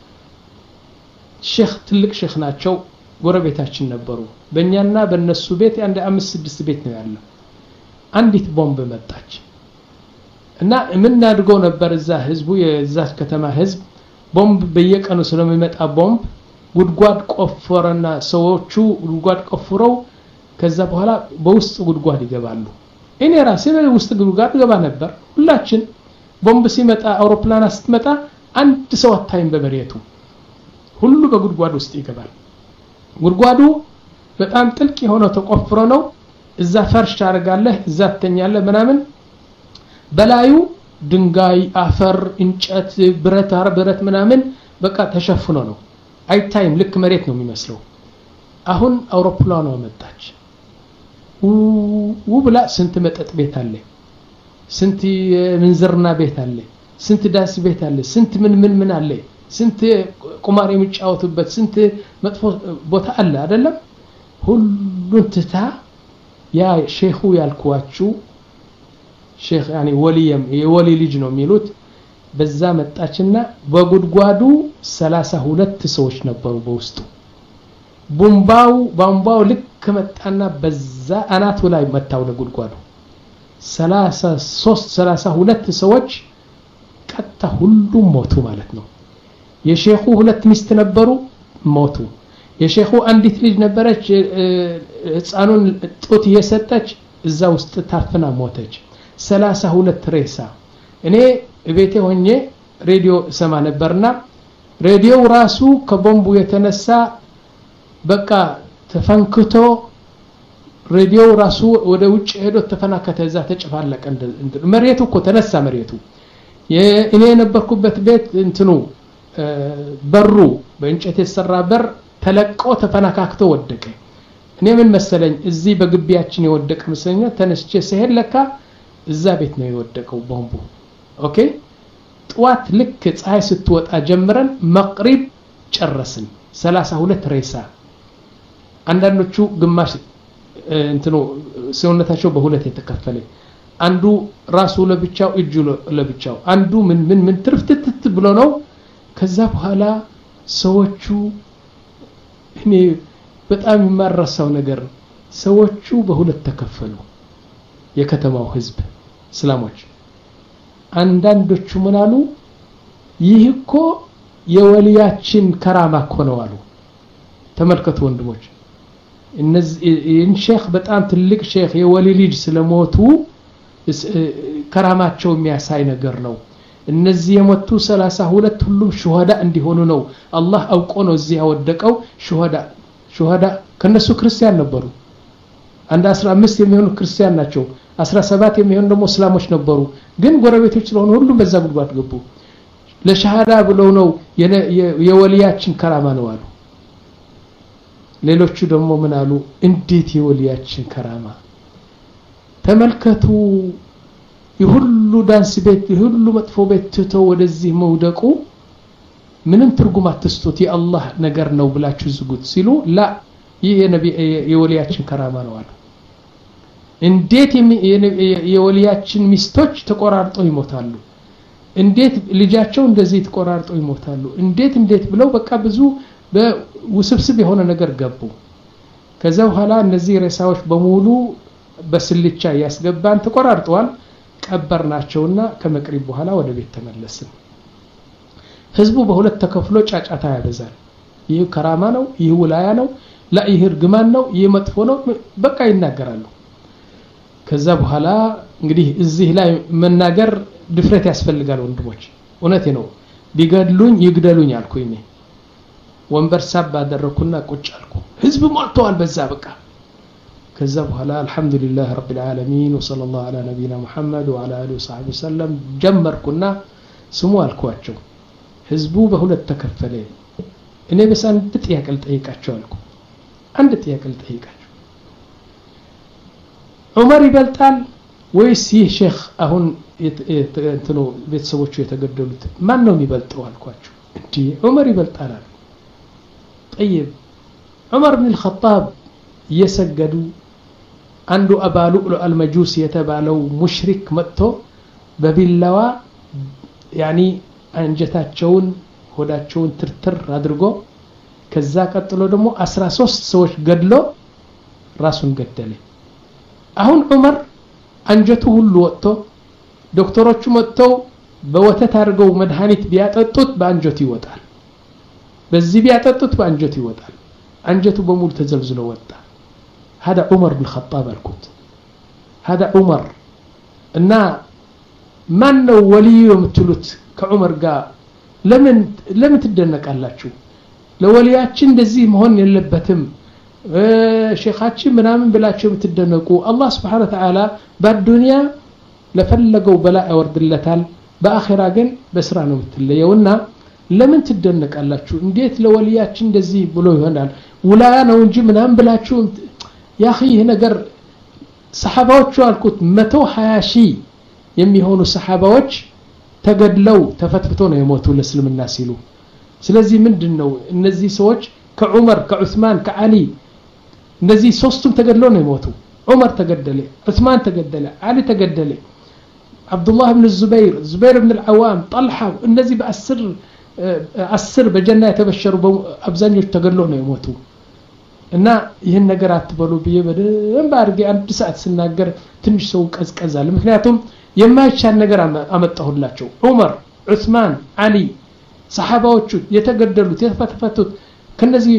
[SPEAKER 1] ሼክ ትልቅ ሼክ ናቸው ጎረቤታችን ነበሩ በእኛና በእነሱ ቤት አንድ አምስት ስድስት ቤት ነው ያለው አንዲት ቦምብ መጣች እና ምን አድርገው ነበር እዛ ህዝቡ የዛ ከተማ ህዝብ ቦምብ በየቀኑ ስለሚመጣ ቦምብ ጉድጓድ ቆፈረና ሰዎቹ ጉድጓድ ቆፍረው ከዛ በኋላ በውስጥ ጉድጓድ ይገባሉ እኔ ራሴ በውስጥ ጉድጓድ ገባ ነበር ሁላችን ቦምብ ሲመጣ አውሮፕላን ስትመጣ አንድ ሰው አታይም በመሬቱ ሁሉ በጉድጓድ ውስጥ ይገባል ጉድጓዱ በጣም ጥልቅ የሆነ ተቆፍሮ ነው እዛ ፈርሽ ታረጋለህ እዛ ተኛለህ ምናምን በላዩ ድንጋይ አፈር እንጨት ብረት አርብረት ምናምን በቃ ተሸፍኖ ነው አይታይም ልክ መሬት ነው የሚመስለው አሁን አውሮፕላኗ መጣች ውብላ ስንት መጠጥ ቤት አለ ስንት ምንዝርና ቤት አለ ስንት ዳስ ቤት አለ ስንት ምን ምን ምን አለ ስንት ቁማር የሚጫወቱበት ስንት መጥፎ ቦታ አለ አይደለም ሁሉን ትታ ያ ሼኹ ያልኳችሁ ሼክ ያኒ ወሊየም የወሊ ልጅ ነው የሚሉት በዛ መጣችና በጉድጓዱ ሰላሳ ሁለት ሰዎች ነበሩ በውስጡ ቡምባው ባምባው ልክ መጣና በዛ አናቱ ላይ መታው ለጉድጓዱ ሰላሳ ሶስት ሰላሳ ሁለት ሰዎች ቀጣ ሁሉም ሞቱ ማለት ነው የሼኹ ሁለት ሚስት ነበሩ ሞቱ የሼኹ አንዲት ልጅ ነበረች ህፃኑን ጡት እየሰጠች እዛ ውስጥ ታፍና ሞተች ሰላሳ ሁለት ሬሳ እኔ ቤቴ ሆኜ ሬዲዮ ሰማ ነበርና ሬዲዮ ራሱ ከቦምቡ የተነሳ በቃ ተፈንክቶ ሬዲዮ ራሱ ወደ ውጭ ሄዶ ተፈናከተ እዛ ተጨፋለቀ እንደ መሬቱ እኮ ተነሳ መሬቱ የእኔ የነበርኩበት ቤት እንትኑ በሩ በእንጨት የተሰራ በር ተለቆ ተፈናካክቶ ወደቀ እኔ ምን መሰለኝ እዚህ በግቢያችን የወደቀ መስለኛ ተነስቼ ሲሄድ ለካ እዛ ቤት ነው የወደቀው ቦምቡ ኦኬ ጧት ልክ ፀሐይ ስትወጣ ጀምረን መቅሪብ ጨረስን ሰላሳ ሁለት ሬሳ አንዳንዶቹ ግማሽ እንትኑ ሰውነታቸው በሁለት የተከፈለ አንዱ ራሱ ለብቻው እጁ ለብቻው አንዱ ምን ምን ምን ትርፍትት ብሎ ነው ከዛ በኋላ ሰዎቹ እኔ በጣም የማረሳው ነገር ሰዎቹ በሁለት ተከፈሉ የከተማው ህዝብ እስላሞች አንዳንዶቹ ምን አሉ ይህ እኮ የወሊያችን ከራማ እኮ ነው አሉ ተመልከቱ ወንድሞች እነዚህ ሼኽ በጣም ትልቅ ሼኽ የወሊ ልጅ ስለሞቱ ከራማቸው የሚያሳይ ነገር ነው እነዚህ የሞቱ ሰላሳ ሁለት ሁሉም ሹሃዳ እንዲሆኑ ነው አላህ አውቆ ነው እዚህ ያወደቀው ሹሃዳ ሹሃዳ ከነሱ ክርስቲያን ነበሩ አንድ አስራ አምስት የሚሆኑ ክርስቲያን ናቸው አስራ ሰባት የሚሆኑ ደግሞ እስላሞች ነበሩ ግን ጎረቤቶች ስለሆኑ ሁሉም በዛ ጉድጓድ ገቡ ለሻሃዳ ብለው ነው የወሊያችን ከራማ ነው አሉ ሌሎቹ ደግሞ ምን አሉ እንዴት የወሊያችን ከራማ ተመልከቱ ይሁሉ ዳንስ ቤት ይሁሉ መጥፎ ቤት ትተው ወደዚህ መውደቁ ምንም ትርጉም አትስጡት የአላህ ነገር ነው ብላችሁ ዝጉት ሲሉ ላ ይሄ ነብይ የወሊያችን ከራማ ነው አሉ እንዴት የወሊያችን ሚስቶች ተቆራርጠው ይሞታሉ እንዴት ልጃቸው እንደዚህ ተቆራርጠው ይሞታሉ እንዴት እንዴት ብለው በቃ ብዙ በውስብስብ የሆነ ነገር ገቡ ከዛ በኋላ እነዚህ ሬሳዎች በሙሉ በስልቻ ያስገባን ተቆራርጠዋል ቀበርናቸውና ከመቅሪብ በኋላ ወደ ቤት ተመለስን ህዝቡ በሁለት ተከፍሎ ጫጫታ ያበዛል ይህ ከራማ ነው ይህ ወላያ ነው ላ ይህ እርግማን ነው ይህ መጥፎ ነው በቃ ይናገራሉ ከዛ በኋላ እንግዲህ እዚህ ላይ መናገር ድፍረት ያስፈልጋል ወንድሞች እውነቴ ነው ቢገድሉኝ ይግደሉኝ አልኩኝ ወንበር ሳብ አደረኩና ቁጭ አልኩ ህዝብ ሞልቷል በዛ በቃ ከዛ በኋላ አልহামዱሊላህ ረቢል ዓለሚን ወሰለላሁ ዐላ ነቢይና መሐመድ ወዐላ አሊሂ ወሰሐቢ ሰለም ጀመርኩና ስሙ አልኳቸው ህዝቡ በሁለት ተከፈለ እኔ በሳንት ጥያቄ ልጠይቃቸው አልኩ አንድ ጥያቄ ልጠይቃቸው ዑመር ይበልጣል ወይስ ይህ ሼኽ አሁን እንትኑ ቤተሰቦቹ የተገደሉት ማን ነው የሚበልጠው አልኳቸው እንዴ ዑመር ይበልጣል አሉ طيب ዑመር ኢብኑ አልኸጣብ የሰገዱ አንዱ አባሉ አልመጁስ የተባለው ሙሽሪክ መጥቶ በቢላዋ ያኒ አንጀታቸውን ሆዳቸውን ትርትር አድርጎ ከዛ ቀጥሎ ደግሞ አስራ ሶስት ሰዎች ገድሎ ራሱን ገደለ አሁን ዑመር አንጀቱ ሁሉ ወጥቶ ዶክተሮቹ መጥተው በወተት አድርገው መድኃኒት ቢያጠጡት በአንጀቱ ይወጣል በዚህ ቢያጠጡት በአንጀቱ ይወጣል አንጀቱ በሙሉ ተዘልዝሎ ወጣ هذا عمر بن الخطاب الكوت هذا عمر እና ማን ነው ወልዩ የምትሉት ከዑመር ጋር ለምን ለምን ትደነቃላችሁ ለወልያችን እንደዚህ መሆን የለበትም ሼኻችን ምናምን ብላችሁ የምትደነቁ አላህ Subhanahu Wa Ta'ala በዱንያ ለፈለገው በላ ያወርድለታል በአኺራ ግን በስራ ነው የምትለየውና ለምን ትደነቃላችሁ እንዴት ለወልያችን እንደዚህ ብሎ ይሆናል ውላያ ነው እንጂ ምናምን ብላችሁ ያ اخي ይሄ ነገር ሰሃባዎቹ አልኩት መቶ ሃያ ሺህ የሚሆኑ ሰሃባዎች ተገድለው ተፈትፍተው ነው የሞቱ ለእስልምና ሲሉ ስለዚህ ምንድነው እነዚህ ሰዎች ከዑመር ከዑስማን ከአሊ እነዚህ ሶስቱም ተገድለው ነው የሞቱ ዑመር ተገደለ ዑስማን ተገደለ አሊ ተገደለ አብዱላህ ኢብኑ ዙበይር ዙበይር ኢብኑ አልዓዋም ጠልሃ እነዚህ በአስር አስር በጀና የተበሸሩ አብዛኞቹ ተገድለው ነው የሞቱ እና ይሄን ነገር አትበሉ ብዬ በደንብ አድርጌ አንድ ሰዓት ስናገር ትንሽ ሰው ቀዝቀዛል ምክንያቱም የማይቻል ነገር አመጣሁላቸው ዑመር ዑስማን አሊ ሰሃባዎቹ የተገደሉት የተፈተፈቱት ከነዚህ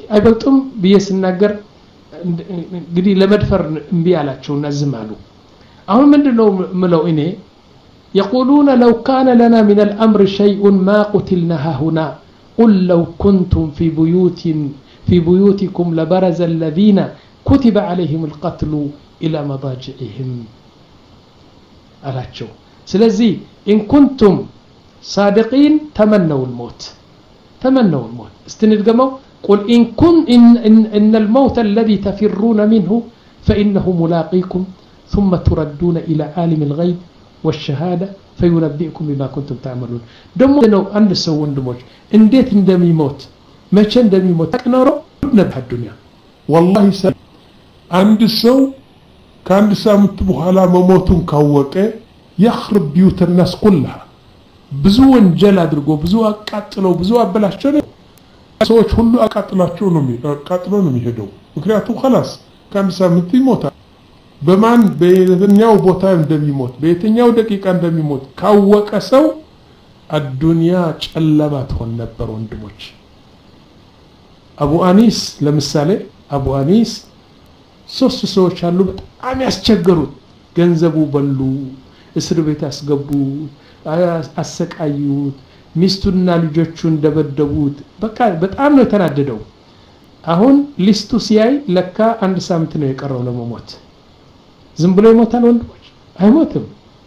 [SPEAKER 1] አይበልጡም በየስናገር እንግዲህ ለመድፈር እንቢ ያላቸውና ዝም አሉ አሁን ምንድነው ምለው እኔ يقولون لو كان لنا من الأمر شيء ما قتلنا هنا قل لو كنتم في بيوت في بيوتكم لبرز الذين كتب عليهم القتل إلى مضاجعهم أراتشو سلزي إن كنتم صادقين تمنوا الموت تمنوا الموت استندقموا قل إن, كن إن, إن, إن الموت الذي تفرون منه فإنه ملاقيكم ثم تردون إلى عالم الغيب والشهادة فينبئكم بما كنتم تعملون دمو انه عند سو وندموش انديت እንደሚሞት መቼ እንደሚሞት ተቀነሮ ነበር الدنيا
[SPEAKER 3] والله سل عند سو كان سامت بኋላ መሞቱን ካወቀ يخرب بيوت الناس كلها ብዙ ወንጀል አድርጎ ብዙ አቃጥለው ብዙ አበላሽቸው ሰዎች ሁሉ አቃጥላቸው ነው አቃጥለው ነው የሚሄደው ምክንያቱም خلاص كان سامت ይሞታል በማን በየትኛው ቦታ እንደሚሞት በየትኛው ደቂቃ እንደሚሞት ካወቀ ሰው الدنيا ጨለማ ትሆን ነበር ወንድሞች አቡ አኒስ ለምሳሌ አቡ አኒስ ሶስት ሰዎች አሉ በጣም ያስቸገሩት ገንዘቡ በሉ እስር ቤት ያስገቡ አሰቃዩት ሚስቱና ልጆቹን ደበደቡት በቃ በጣም ነው ተናደደው አሁን ሊስቱ ሲያይ ለካ አንድ ሳምንት ነው የቀረው ለመሞት ዝም ብሎ ይሞታል ወንድሞች አይሞትም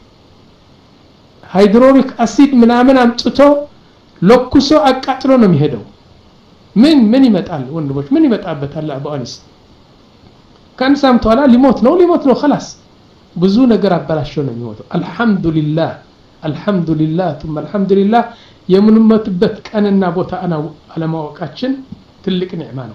[SPEAKER 3] ሃይድሮሊክ አሲድ ምናምን አምጥቶ ለኩሶ አቃጥሎ ነው የሚሄደው ምን ምን ይመጣል ወንድሞች ምን ይመጣበታል አቡ አኒስ كان سامت ولا ليموت ነው ሊሞት ነው خلاص ብዙ ነገር አበላሽው ነው የሚሞተው አልহামዱሊላህ አልহামዱሊላህ ثم አልহামዱሊላህ የምንመትበት ቀንና ቦታ አና አለማወቃችን ትልቅ ኒዕማ ነው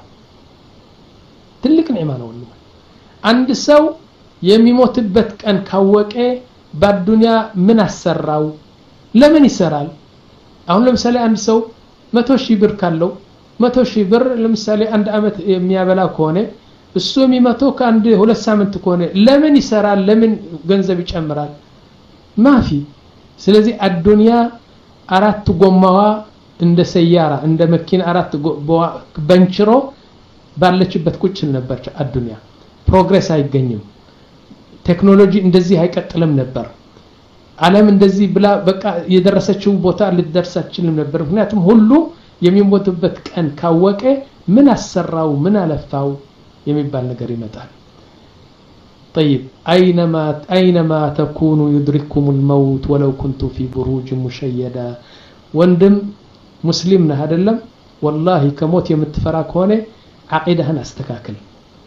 [SPEAKER 3] ትልቅ ኒዕማ ነው ወንድሞች አንድ ሰው የሚሞትበት ቀን ካወቀ በዱንያ ምን አሰራው ለምን ይሰራል አሁን ለምሳሌ አንድ ሰው መቶ ሺህ ብር ካለው መቶ ሺህ ብር ለምሳሌ አንድ አመት የሚያበላ ከሆነ እሱ የሚመተው ከአንድ ሁለት ሳምንት ከሆነ ለምን ይሰራል ለምን ገንዘብ ይጨምራል ማፊ ስለዚህ አዱንያ አራት ጎማዋ እንደ ሰያራ እንደ መኪና አራት በንችሮ ባለችበት ቁጭ ነበር አዱንያ ፕሮግሬስ አይገኝም ቴክኖሎጂ እንደዚህ አይቀጥልም ነበር ዓለም እንደዚህ ብላ በቃ የደረሰችው ቦታ ልትደርሳችልም ነበር ምክንያቱም ሁሉ የሚሞትበት ቀን ካወቀ ምን አሰራው ምን አለፋው የሚባል ነገር ይመጣል طيب اينما اينما تكونوا يدرككم الموت ولو كنتم في بروج مشيده ወንድም ሙስሊም ነህ አይደለም والله ከሞት የምትፈራ ከሆነ አቂዳህን አስተካክል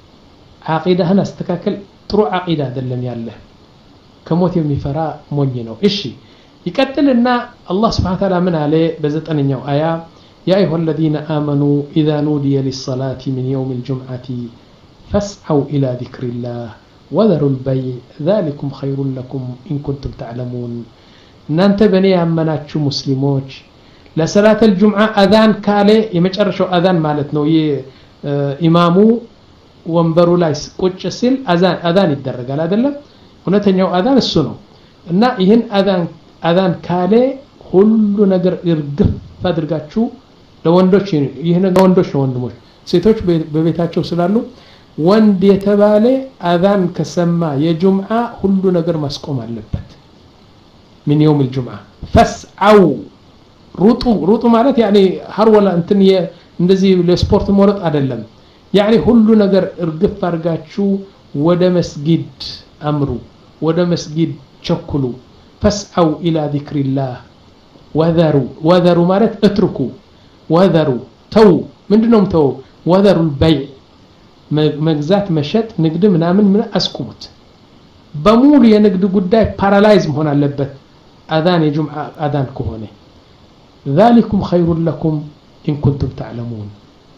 [SPEAKER 3] አቂዳህን አስተካክል ጥሩ አቂዳ አይደለም ያለ ከሞት የሚፈራ ሞኝ ነው እሺ ይቀጥልና አላህ Subhanahu Wa Ta'ala ምን አለ በዘጠነኛው አያ يا أيها الذين آمنوا إذا نودي للصلاة من يوم الجمعة فاسعوا إلى ذكر الله وذروا البيع ذلكم خير لكم إن كنتم تعلمون نانت بني أمناتشو مسلموش لصلاة الجمعة أذان كالي يمجرشو أذان مالتنو ي إمامو ወንበሩ ላይ ቁጭ ሲል አዛን አዛን ይደረጋል አይደለም ሁለተኛው አዛን እሱ ነው እና ይሄን አዛን አዛን ካለ ሁሉ ነገር ይርግፍ አድርጋችሁ ለወንዶች ይሄን ለወንዶች ነው ወንድሞች ሴቶች በቤታቸው ስላሉ ወንድ የተባለ አዛን ከሰማ የጁምዓ ሁሉ ነገር ማስቆም አለበት من يوم الجمعة فاسعوا ሩጡ ሩጡ ማለት يعني ሀርወላ እንትን እንደዚህ ለስፖርት መሮጥ አይደለም يعني ሁሉ ነገር እርግፍ አርጋችሁ ወደ መስጊድ አምሩ ወደ መስጊድ ቸኩሉ فاسعوا الى ذكر الله وذروا وذروا ማለት اتركوا وذروا تو ምንድነው ተው وذروا البيع መግዛት መሸጥ ንግድ ምናምን ምን አስቁሙት በሙሉ የንግድ ጉዳይ ፓራላይዝ መሆን አለበት አዛን የጁምዓ አዛን ከሆነ ذلكم خير لكم إن كنتم تعلمون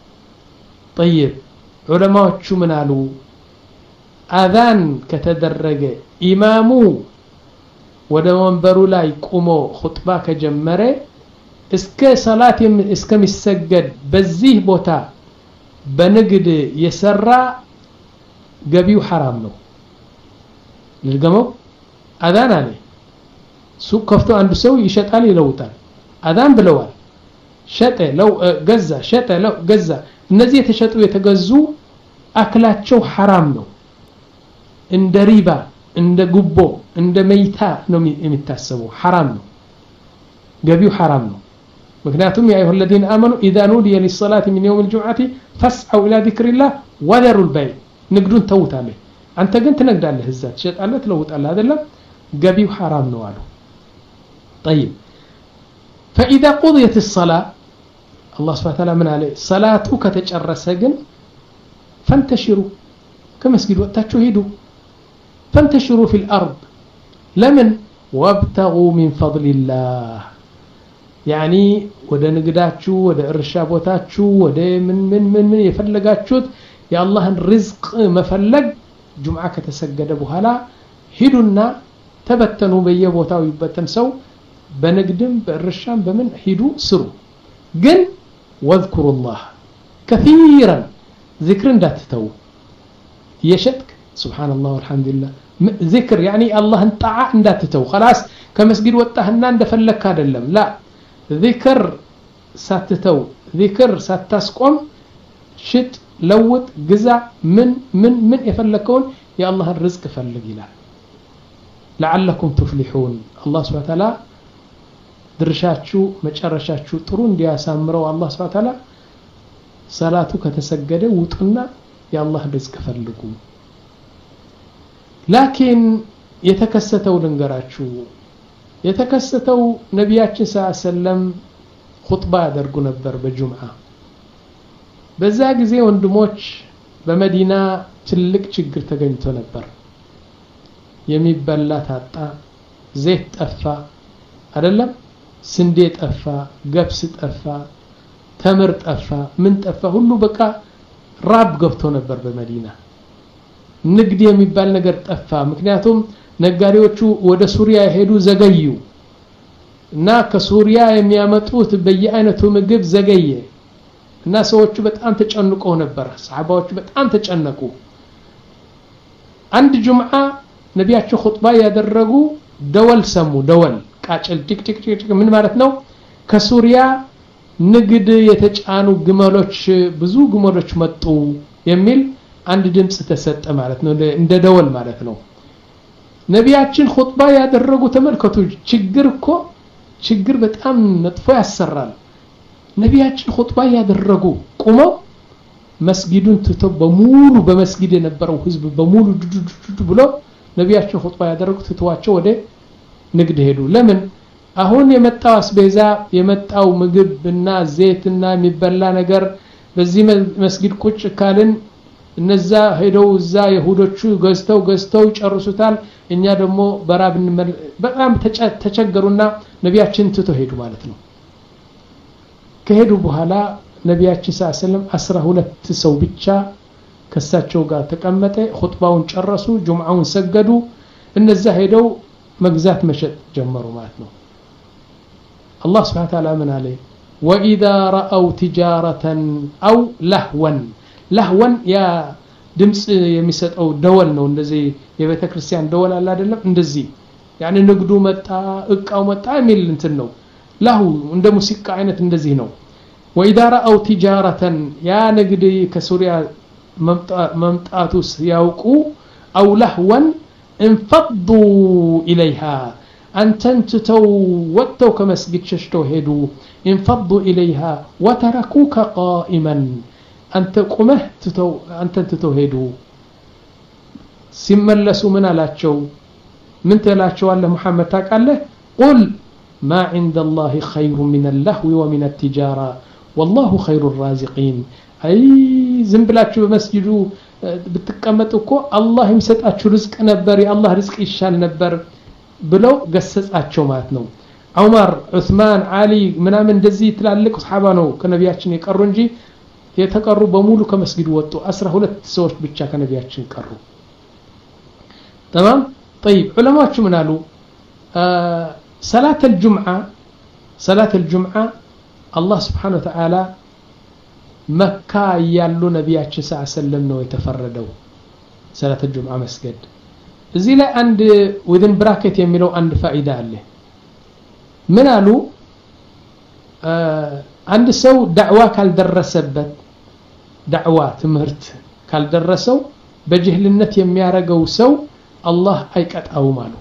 [SPEAKER 3] طيب علماء من قالوا اذان كتدرج امامو ወደ ወንበሩ ላይ ቆሞ ኹጥባ ከጀመረ እስከ ሰላት እስከሚሰገድ በዚህ ቦታ በንግድ የሰራ ገቢው حرام ነው ልገመው አዛን አለ ሱቅ ከፍቶ አንድ ሰው ይሸጣል ይለውጣል አዛን ብለዋል ሸጠ ለው ገዛ ሸጠ ለው ገዛ እነዚህ የተሸጡ የተገዙ አክላቸው حرام ነው እንደ ሪባ እንደ ጉቦ እንደ መይታ ነው የሚታሰበው حرام ነው ገቢው حرام ነው ምክንያቱም ያ አዩሀ الذين آمنوا إذا نودي للصلاة من يوم الجمعة فاسعوا إلى ذكر الله وذروا البيع ንግዱን ተውታለህ አንተ ግን ትነግዳለህ እዛ ትሸጣለህ ትለውጣለህ አይደለም ገቢው حرام ነው አሉ طيب فإذا قضيت الصلاة الله سبحانه وتعالى من عليه صلاته ከተጨረሰ ግን فانتشروا كمسجد ወጣችሁ ሄዱ فانتشروا في الأرض لمن وابتغوا من فضل الله يعني ወደ ንግዳችሁ ወደ እርሻ ቦታችሁ ወደ ምን ምን ምን ምን የፈለጋችሁት የአላህን ሪዝቅ መፈለግ ጁምዓ ከተሰገደ በኋላ ሂዱና ተበተኑ በየቦታው ይበተን ሰው በንግድም በእርሻም በምን ሂዱ ስሩ ግን واذكروا الله كثيرا ذكر እንዳትተው የሸጥክ سبحان الله والحمد لله ذكر يعني الله طاعه እንዳትተው خلاص ከመስጊድ ወጣህና እንደፈለክ አይደለም لا ذكر ሳትተው ذكر ሳታስቆም ሽጥ ለውጥ ግዛ ምን ምን ምን የፈለከውን የአላህን ርዝቅ ፈልግ ይላል لعلكم تفلحون الله سبحانه وتعالى ድርሻችሁ መጨረሻችሁ ጥሩ እንዲያሳምረው الله سبحانه وتعالى ሰላቱ ከተሰገደ ውጡና የአላህ ርዝቅ ፈልጉ لكن የተከሰተው ልንገራችሁ የተከሰተው ነብያችን ሰለላሁ ዐለይሂ ወሰለም ኹጥባ ያደርጉ ነበር በጁምዓ በዛ ጊዜ ወንድሞች በመዲና ትልቅ ችግር ተገኝቶ ነበር የሚበላ ታጣ ዘይት ጠፋ አይደለም ስንዴ ጠፋ ገብስ ጠፋ ተምር ጠፋ ምን ጠፋ ሁሉ በቃ ራብ ገብቶ ነበር በመዲና ንግድ የሚባል ነገር ጠፋ ምክንያቱም ነጋዴዎቹ ወደ ሱሪያ ሄዱ ዘገዩ እና ከሱሪያ የሚያመጡት በየአይነቱ ምግብ ዘገየ እና ሰዎቹ በጣም ተጨንቀው ነበር ሰሃባዎቹ በጣም ተጨነቁ አንድ ጁምዓ ነቢያቸው ኹጥባ ያደረጉ ደወል ሰሙ ደወል ቃጭል ቲክ ቲክ ቲክ ምን ማለት ነው ከሱሪያ ንግድ የተጫኑ ግመሎች ብዙ ግመሎች መጡ የሚል አንድ ድምጽ ተሰጠ ማለት ነው እንደ ደወል ማለት ነው ነቢያችን ኹጥባ ያደረጉ ተመልከቱ ችግር እኮ ችግር በጣም መጥፎ ያሰራል ነቢያችን ኹጥባ ያደረጉ ቆመው መስጊዱን ትተው በሙሉ በመስጊድ የነበረው ህዝብ በሙሉ ዱዱዱ ብሎ ነቢያችን ኹጥባ ያደረጉ ትተዋቸው ወደ ንግድ ሄዱ ለምን አሁን የመጣው አስቤዛ የመጣው ምግብና ዘይትና የሚበላ ነገር በዚህ መስጊድ ቁጭ ካልን እነዛ ሄደው እዛ ይሁዶቹ ገዝተው ገዝተው ጨርሱታል እኛ ደግሞ በራብ በጣም ተቸገሩና ነቢያችን ትተው ሄዱ ማለት ነው ከሄዱ በኋላ ነቢያችን ሰለላሁ ዐለይሂ ወሰለም አስራ ሁለት ሰው ብቻ ከሳቸው ጋር ተቀመጠ ኹጥባውን ጨረሱ ጁምዓውን ሰገዱ እነዛ ሄደው መግዛት መሸጥ ጀመሩ ማለት ነው الله سبحانه وتعالى من عليه وإذا رأوا تجارة أو لهوا لهوا يا ድምጽ የሚሰጠው ደወል ነው እንደዚህ የቤተ ክርስቲያን ደወል አለ አይደለም እንደዚህ يعني ንግዱ መጣ እቃው መጣ የሚል እንትን ነው له እንደ ሙዚቃ አይነት እንደዚህ ነው وإذا رأوا تجارة يا ንግድ ከሱሪያ መምጣቱስ ያውቁ أو لهوا انفضوا إليها أنتن تتو واتو كمسجد ششتو هدو انفضوا إليها وتركوك قائما أنت قمه تتو أنتن تتو هدو سملسوا من لاتشو من تلاتشو الله محمد تاك الله قل ما عند الله خير من اللهو ومن التجارة والله خير الرازقين أي زنبلاتشو بمسجدو بتقمطكو الله يمسطاچو رزق نبر الله رزق يشال نبر ብለው ገሰጻቸው ማለት ነው ዑመር ዑስማን አሊ ምናምን እንደዚህ ትላልቅ ሱሐባ ነው ከነቢያችን የቀሩ እንጂ የተቀሩ በሙሉ ከመስጊድ ወጡ አስራ ሁለት ሰዎች ብቻ ከነቢያችን ቀሩ تمام طيب ዑለማዎቹ ምን አሉ ሰላት الجمعه ሰላት الجمعه الله سبحانه وتعالى መካ ያሉ ነቢያችን ሰለላሁ ዐለይሂ ወሰለም ነው የተፈረደው ሰላት الجمعه መስገድ እዚህ ላይ አንድ within bracket የሚለው አንድ ፋይዳ አለ ምን አሉ አንድ ሰው ዳዕዋ ካልደረሰበት ዳዕዋ ትምህርት ካልደረሰው በጅህልነት የሚያረገው ሰው አላህ አይቀጣውም አሉ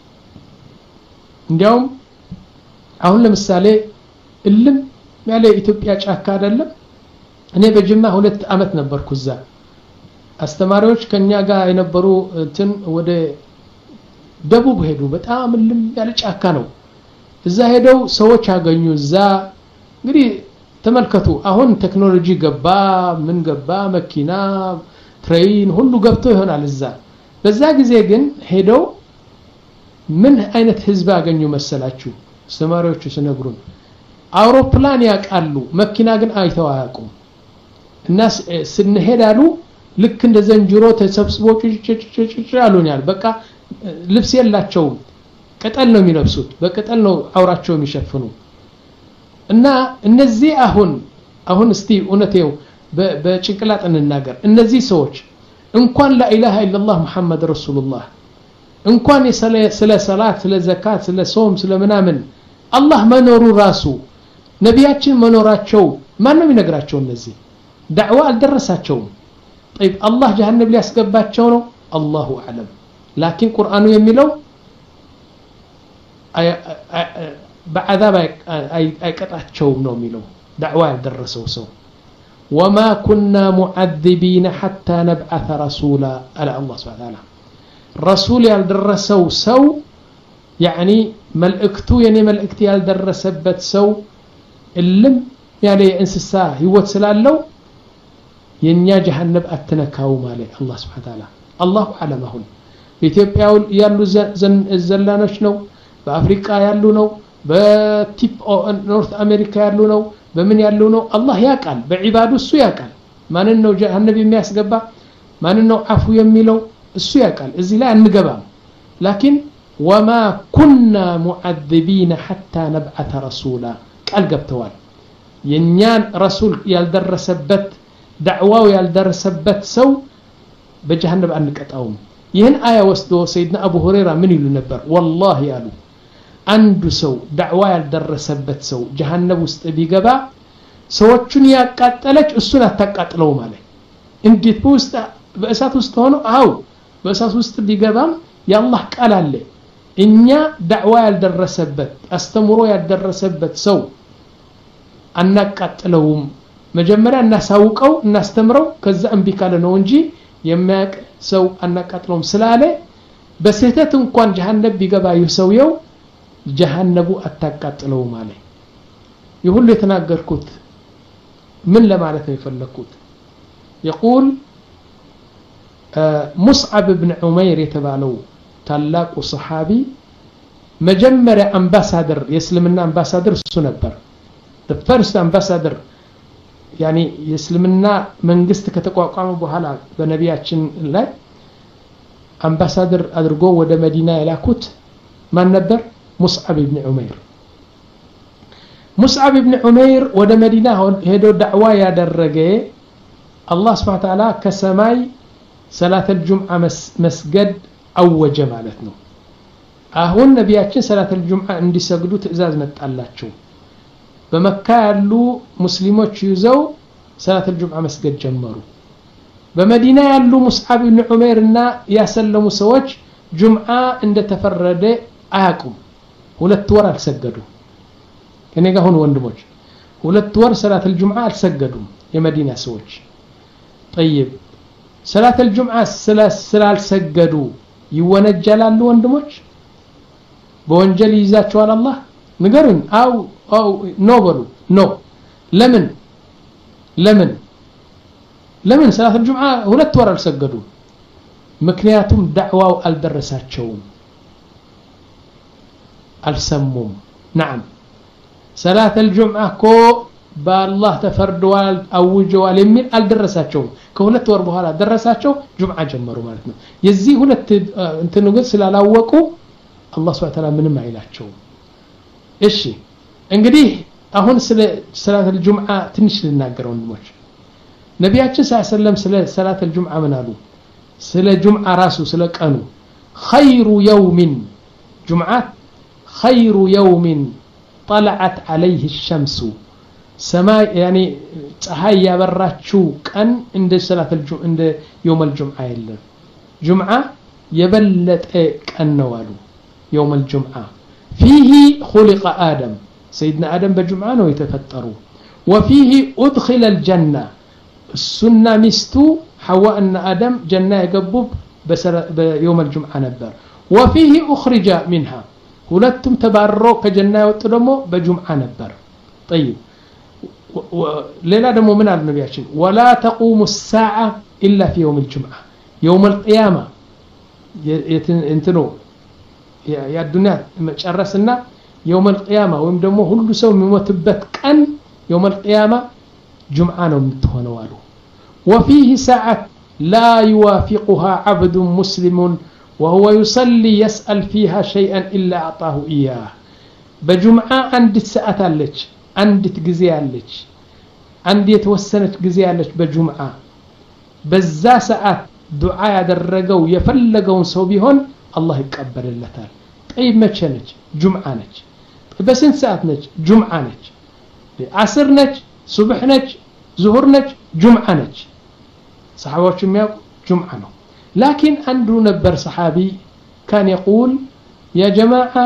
[SPEAKER 3] እንዲያውም አሁን ለምሳሌ እልም ያለ ኢትዮጵያ ጫካ አይደለም እኔ በጅማ ሁለት አመት ነበርኩ እዛ አስተማሪዎች ከኛ ጋር የነበሩ እንትን ወደ ደቡብ ሄዱ በጣም እልም ያለ ጫካ ነው እዛ ሄደው ሰዎች አገኙ እዛ እንግዲህ ተመልከቱ አሁን ቴክኖሎጂ ገባ ምን ገባ መኪና ትሬን ሁሉ ገብቶ ይሆናል እዛ በዛ ጊዜ ግን ሄደው ምን አይነት ህዝብ አገኙ መሰላችሁ አስተማሪዎቹ ሲነግሩን አውሮፕላን ያቃሉ መኪና ግን አይተው አያውቁም እና ስንሄዳሉ ልክ እንደ ዘንጅሮ ተሰብስቦ ጭጭጭጭ አሉኛል በቃ ልብስ የላቸውም ቅጠል ነው የሚለብሱት በቅጠል ነው አውራቸው የሚሸፍኑ እና እነዚህ አሁን አሁን እስቲ እውነቴው በጭንቅላት እንናገር እነዚህ ሰዎች እንኳን ላ ኢላሃ ኢላላህ ሙሐመድ ረሱልላህ እንኳን ስለ ሰላት ስለ ዘካት ስለ ጾም ስለ ምናምን አላህ መኖሩ ራሱ ነቢያችን መኖራቸው ማን ነው የሚነግራቸው እነዚህ ዳዕዋ አልደረሳቸውም طيب الله جهنم ሊያስገባቸው ነው አላሁ አለም ላኪን ቁርአኑ የሚለው بعذاب አይቀጣቸውም ነው የሚለው ዳዕዋ ያልደረሰው ሰው وما كنا معذبين حتى نبعث رسولا على الله سبحانه وتعالى رسول ያልደረሰው ሰው يعني መልእክቱ የኔ መልእክት ያልደረሰበት ሰው እልም ያለ እንስሳ ህይወት ስላለው የኛ ጀሃነም አትነካው ማለት አላህ Subhanahu Wa Ta'ala አላሁ አለም አሁን በኢትዮጵያ ያሉ ዘላኖች ነው በአፍሪካ ያሉ ነው በቲፕ ኖርት አሜሪካ ያሉ ነው በምን ያሉ ነው አላህ ያቃል በዒባዱ እሱ ያቃል ማንን ነው ጀሃነም የሚያስገባ ማንን ነው አፉ የሚለው እሱ ያቃል እዚህ ላይ አንገባም ላኪን وما كنا معذبين حتى نبعث رسولا قال ገብተዋል የኛን ረሱል ያልደረሰበት ዳዕዋው ያልደረሰበት ሰው በጀሃነም አንቀጣውም ይህን አያ ወስዶ ሰይድና አቡ ሁረይራ ምን ይሉ ነበር والله ያሉ አንዱ ሰው ዳዕዋ ያልደረሰበት ሰው ጀሃነም ውስጥ ቢገባ ሰዎችን ያቃጠለች እሱን አታቃጥለው ማለት እንዴት ውስጥ በእሳት ውስጥ ሆኖ አው በእሳት ውስጥ ቢገባም ያላህ ቃል አለ እኛ ዳዕዋ ያልደረሰበት አስተምሮ ያልደረሰበት ሰው አናቃጥለውም መጀመሪያ እናሳውቀው እናስተምረው ከዛ እንቢ ካለ ነው እንጂ የሚያቅ ሰው አናቃጥለውም ስላለ በስህተት እንኳን ጀሃነም ቢገባ ይሰውየው ጀሃነሙ አታቃጥለው ማለት ይሁሉ የተናገርኩት ምን ለማለት ነው የፈለኩት يقول مصعب بن عمير የተባለው ታላቁ ሱሐቢ መጀመሪያ አምባሳደር የእስልምና አምባሳደር እሱ ነበር the first ambassador يعني የእስልምና መንግስት ከተቋቋመ በኋላ በነቢያችን ላይ አምባሳደር አድርጎ ወደ መዲና ያላኩት ማን ነበር ሙስዓብ ኢብኑ ዑመይር ሙስዓብ ኢብኑ ዑመይር ወደ መዲና ሄዶ ዳዕዋ ያደረገ አላህ Subhanahu Wa Ta'ala ከሰማይ ሰላት الجمعة መስገድ አወጀ ማለት ነው አሁን ነቢያችን ሰላት الجمعة እንዲሰግዱ ትእዛዝ መጣላቸው በመካ ያሉ ሙስሊሞች ይዘው ሰላት الجمعة መስገድ ጀመሩ በመዲና ያሉ ሙስዓብ ኢብኑ ዑመይር እና ያሰለሙ ሰዎች ጁምዓ እንደተፈረደ አያቁም ሁለት ወር አልሰገዱ ከኔ ጋር ሆነ ወንድሞች ሁለት ወር ሰላት الجمعة አልሰገዱም የመዲና ሰዎች طيب ሰላት الجمعة ስላልሰገዱ ይወነጀላሉ ወንድሞች በወንጀል ይዛቸዋል አላህ ንገሩን አው አው ኖ በሉ ኖ ለምን ለምን ለምን ሰላት الجمعة ሁለት ወር አልሰገዱ ምክንያቱም ዳዕዋው አልደረሳቸውም አልሰሙም نعم ሰላት الجمعة ኮ በአላህ ተፈርደዋል አውጀዋል የሚል አልደረሳቸውም ከሁለት ወር በኋላ ደረሳቸው ጁምዓ ጀመሩ ማለት ነው የዚህ ሁለት እንትን ነው ስላላወቁ አላህ Subhanahu Wa Ta'ala ምንም አይላቸው እሺ እንግዲህ አሁን ስለ ሰላት الجمعة ትንሽ ልናገረው ወንድሞች ነቢያችን ሰለላሁ ዐለይሂ ወሰለም ስለ ሰላት الجمعة ምን አሉ ስለ ጁምዓ ራሱ ስለ ቀኑ خير يوم جمعة خير يوم طلعت عليه الشمس ሰማይ يعني ፀሐይ ያበራችው ቀን እንደ ሰላት الجمعة እንደ يوم الجمعة የለም ጁምዓ የበለጠ ቀን ነው አሉ يوم الجمعة فيه خلق آدم سيدنا آدم بجمعة ነው የተፈጠሩ وفيه أدخل الجنة السنة مستو حواء أن آدم جنة يقبب بيوم الجمعة نبر وفيه أخرج منها ولتم تبارو كجنة وتدمو بجمعة نبر طيب ليلة دمو من النبي عشان ولا تقوم الساعة إلا في يوم الجمعة يوم القيامة ينتنو يا الدنيا مشرسنا يوم القيامة ويمدمو هلو سو ممتبت كان يوم القيامة جمعة متهنوالو وفيه ساعة لا يوافقها عبد مسلم وهو يصلي يسأل فيها شيئا إلا أعطاه إياه بجمعة عند الساعة اللج عند تجزي اللج عند يتوسنت جزي اللج بجمعة بزا ساعة دعاء درجوا يفلقون صوبيهن الله يقبل اللتال طيب ما تشنج جمعة نج بس انت ساعة نج جمعة نج عصر نج صبح نج ظهر نج جمعة نج صحابات يقول جمعة نو لكن عنده نبر صحابي كان يقول يا جماعة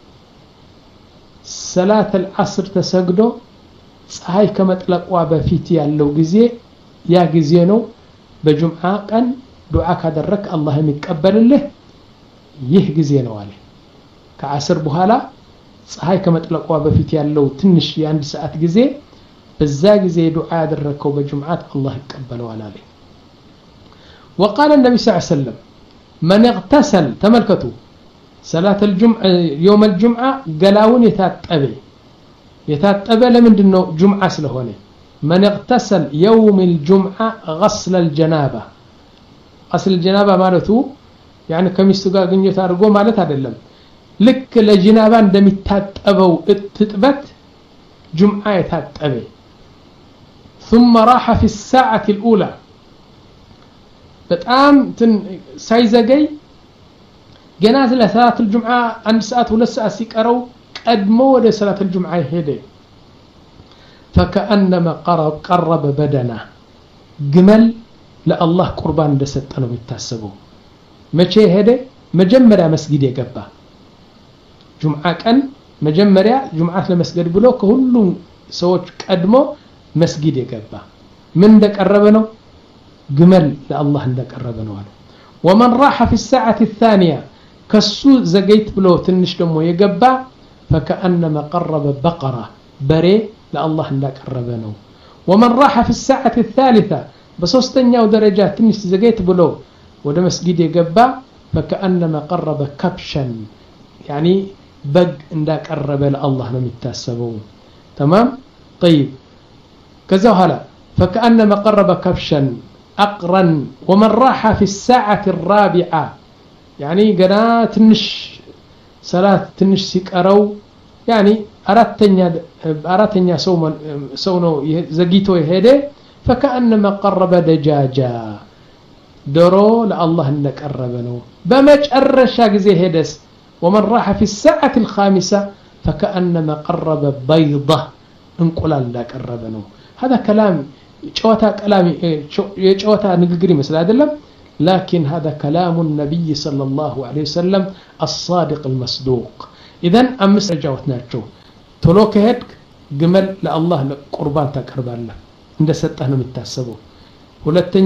[SPEAKER 3] صلاة العصر تسجدوا صحيح كما تلقوا بفيتي اللو جزي يا جزينو بجمعة كان دعاء كدرك الله يقبل له يه جزينو عليه كعصر بهالا صحيح كما تلقوا بفيتي اللو تنش عند ساعات جزي بزا جزي دعاء دركوا بجمعات الله يقبله عليه وقال النبي صلى الله عليه وسلم من اغتسل تملكته صلاة الجمعة يوم الجمعة قلاون يتاتبه يتاتبه لمن دنو جمعة سلهوني من اغتسل يوم الجمعة غسل الجنابة غسل الجنابة مالته يعني كم يستقى قنية تارقو مالت هذا اللم لك لجنابة عندما يتاتبه تتبت جمعة يتاتبه ثم راح في الساعة الأولى በጣም ሳይዘገይ ገና ለሰላት الجمعة አንድ ሰዓት ሁለት ሰዓት ሲቀረው ቀድሞ ወደ ሰላት الجمعة ሄደ فكأنما قرب قرب بدنا ግመል ለአላህ ቁርባን እንደሰጠ ነው የሚታሰበው መቼ ሄደ መጀመሪያ መስጊድ የገባ ጁምዓ ቀን መጀመሪያ ጁምዓት ለመስገድ ብሎ ከሁሉም ሰዎች ቀድሞ መስጊድ የገባ ምን እንደቀረበ ነው جمل لله እንደቀረበ ነው አለ ومن راح في الساعة الثانية كسو زقيت بلو تنش دمو يقبع فكأنما قرب بقرة بري لله እንደቀረበ ነው ومن راح في الساعة الثالثة بسوستኛው ደረጃ تنش زقيت بلو ወደ መስጊድ يقبع فكأنما قرب كبشا يعني بق እንደቀረበ لله ነው የሚታሰበው تمام طيب كذا هلا فكأنما قرب كبشا أقرن ومن راح في الساعة الرابعة يعني قنا تنش صلاة تنش سيكارو يعني أردتني أردتني سو سونو زقيتو يهدي فكأنما قرب دجاجا درو لله إنك قربنو بمج الرشاق زي هدس ومن راح في الساعة الخامسة فكأنما قرب بيضة انقلال لك قربنو هذا كلام ጨዋታ ቀላሚ የጨዋታ ንግግር ይመስላል አይደለም لكن هذا كلام النبي صلى الله عليه وسلم الصادق المصدوق اذا امس رجاوت ናቸው ቶሎ ከሄድክ ግመል ለአላህ ለቁርባን ታቀርባለህ እንደሰጠህ ነው የሚታሰበው ሁለተኛ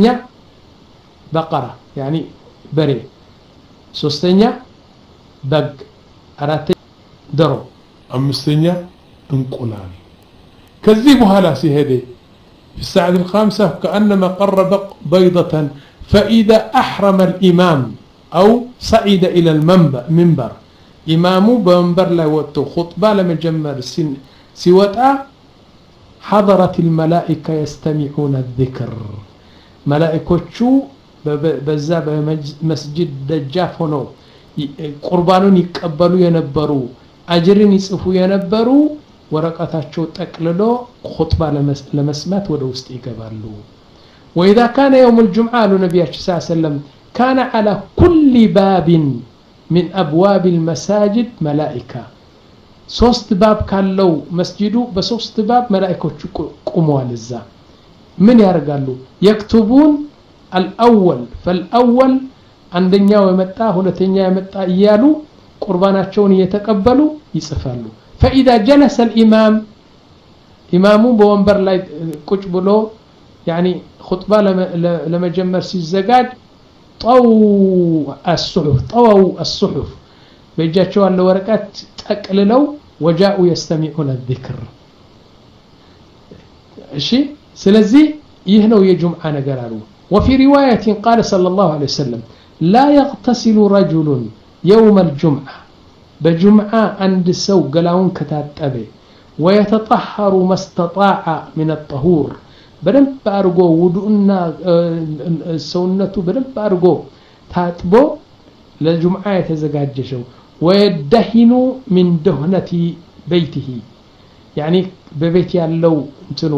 [SPEAKER 3] በቀራ يعني በሬ ሶስተኛ በግ አራተኛ ዶሮ አምስተኛ እንቁላል ከዚህ በኋላ ሲሄድ في الساعة الخامسة كأنما قرب بيضة فإذا أحرم الإمام أو صعد إلى المنبر إمامه بمنبر لا وتو خطبة لما جمر سوتا حضرت الملائكة يستمعون الذكر ملائكة شو بزاب مسجد دجاف هنا قربانون يقبلوا ينبروا أجرين يصفوا ينبروا ورقاتቸው ጠቅልሎ ኹጥባ ለመስማት ወደ ውስጥ ይገባሉ واذا كان يوم الجمعه النبي صلى الله عليه وسلم كان على كل باب من ابواب المساجد ملائكه ሶስት ባብ ካለው መስጂዱ በሶስት ባብ መላእክቶች ቆመዋል እዛ ምን ያደርጋሉ يكتبون الأول فالأول አንደኛው የመጣ ሁለተኛ የመጣ እያሉ ቁርባናቸውን እየተቀበሉ ይጽፋሉ فإذا جلس الإمام إمامو بوንበር ላይ ቁጭ ብሎ يعني خطبه لما جمر ሲዘጋጅ طو الصحف طو الصحف በእጃቸው ያለው ወረቀት ጠቅልለው وجاءوا يستمعون الذكر እሺ ስለዚህ ይህ ነው የጁምዓ ነገር አሉ وفي روايه قال صلى الله عليه وسلم لا يغتسل رجل يوم الجمعه بجمعه عند سو ገላውን ከታጠበ ويتطهر ما استطاع من الطهور በደንብ አርጎ ውዱእና ሰውነቱ በደንብ አርጎ ታጥቦ ለጁምዓ የተዘጋጀው ويدهن من دهنة بيته يعني በቤት ያለው እንትኑ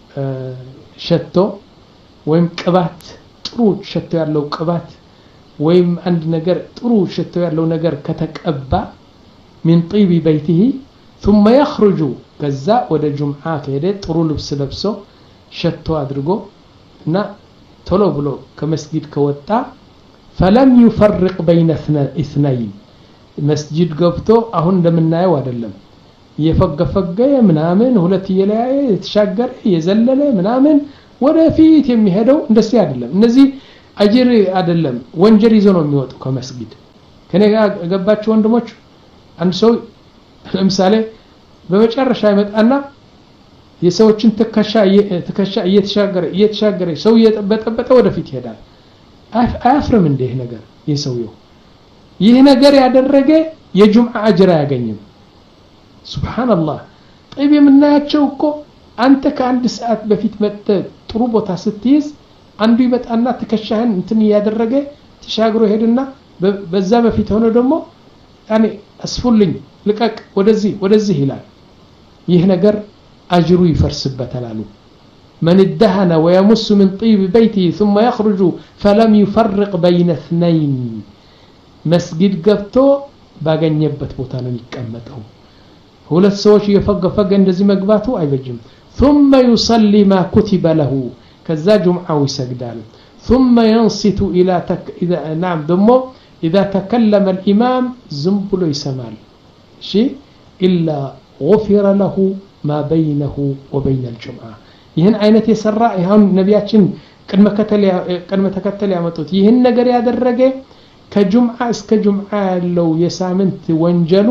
[SPEAKER 3] ሸቶ ወይም ቅባት ጥሩ ሸቶ ያለው ቅባት ወይም አንድ ነገር ጥሩ ሸቶ ያለው ነገር ከተቀባ من طيب بيته ثم يخرج ከዛ ወደ ጁምዓ ከሄደ ጥሩ ልብስ ለብሶ ሸቶ አድርጎ እና ቶሎ ብሎ ከመስጊድ ከወጣ فلم يفرق بين اثنين መስጂድ ገብቶ አሁን እንደምናየው አይደለም የፈገፈገ ምናምን ሁለት የለያየ የተሻገረ የዘለለ ምናምን ወደፊት የሚሄደው እንደዚህ አይደለም እነዚህ አጅር አይደለም ወንጀል ይዞ ነው የሚወጣው ከመስጊድ ከኔ ጋር ገባችሁ ወንድሞች አንድ ሰው ለምሳሌ በመጨረሻ ይመጣና የሰዎችን ተከሻ ተከሻ እየተሻገረ እየተሻገረ ሰው እየጠበጠበጠ ወደፊት ይሄዳል አያፍርም እንደ ይሄ ነገር የሰውየው ይህ ነገር ያደረገ የጁምዓ አጅር ያገኝም ሱብሃንአላህ طيب የምናያቸው እኮ አንተ ከአንድ ሰዓት በፊት መጥተ ጥሩ ቦታ ስትይዝ አንዱ ይመጣና ተከሻህን እንትን ያደረገ ተሻግሮ ሄድና በዛ በፊት ሆኖ ደግሞ ያኔ አስፉልኝ ልቀቅ ወደዚህ ወደዚህ ይላል ይህ ነገር አጅሩ ይፈርስበታል አሉ من ادهن ويمس من طيب بيته ثم يخرج فلم يفرق بين اثنين መስጊድ ገብቶ ባገኘበት ቦታ ነው የሚቀመጠው ሁለት ሰዎች የፈገፈገ እንደዚህ መግባቱ አይበጅም ثم يصلي ما كتب له ከዛ ጁምዓው ይሰግዳል ثم ينصت الى تك... اذا نعم دمو اذا تكلم الامام ዝም ብሎ ይሰማል እሺ الا غفر له ما بينه وبين الجمعه ይህን አይነት የሰራ ይሁን ነቢያችን ቅድመ ከተል ቅድመ ተከተል ያመጡት ይህን ነገር ያደረገ ከጁምዓ እስከ ጁምዓ ያለው የሳምንት ወንጀሉ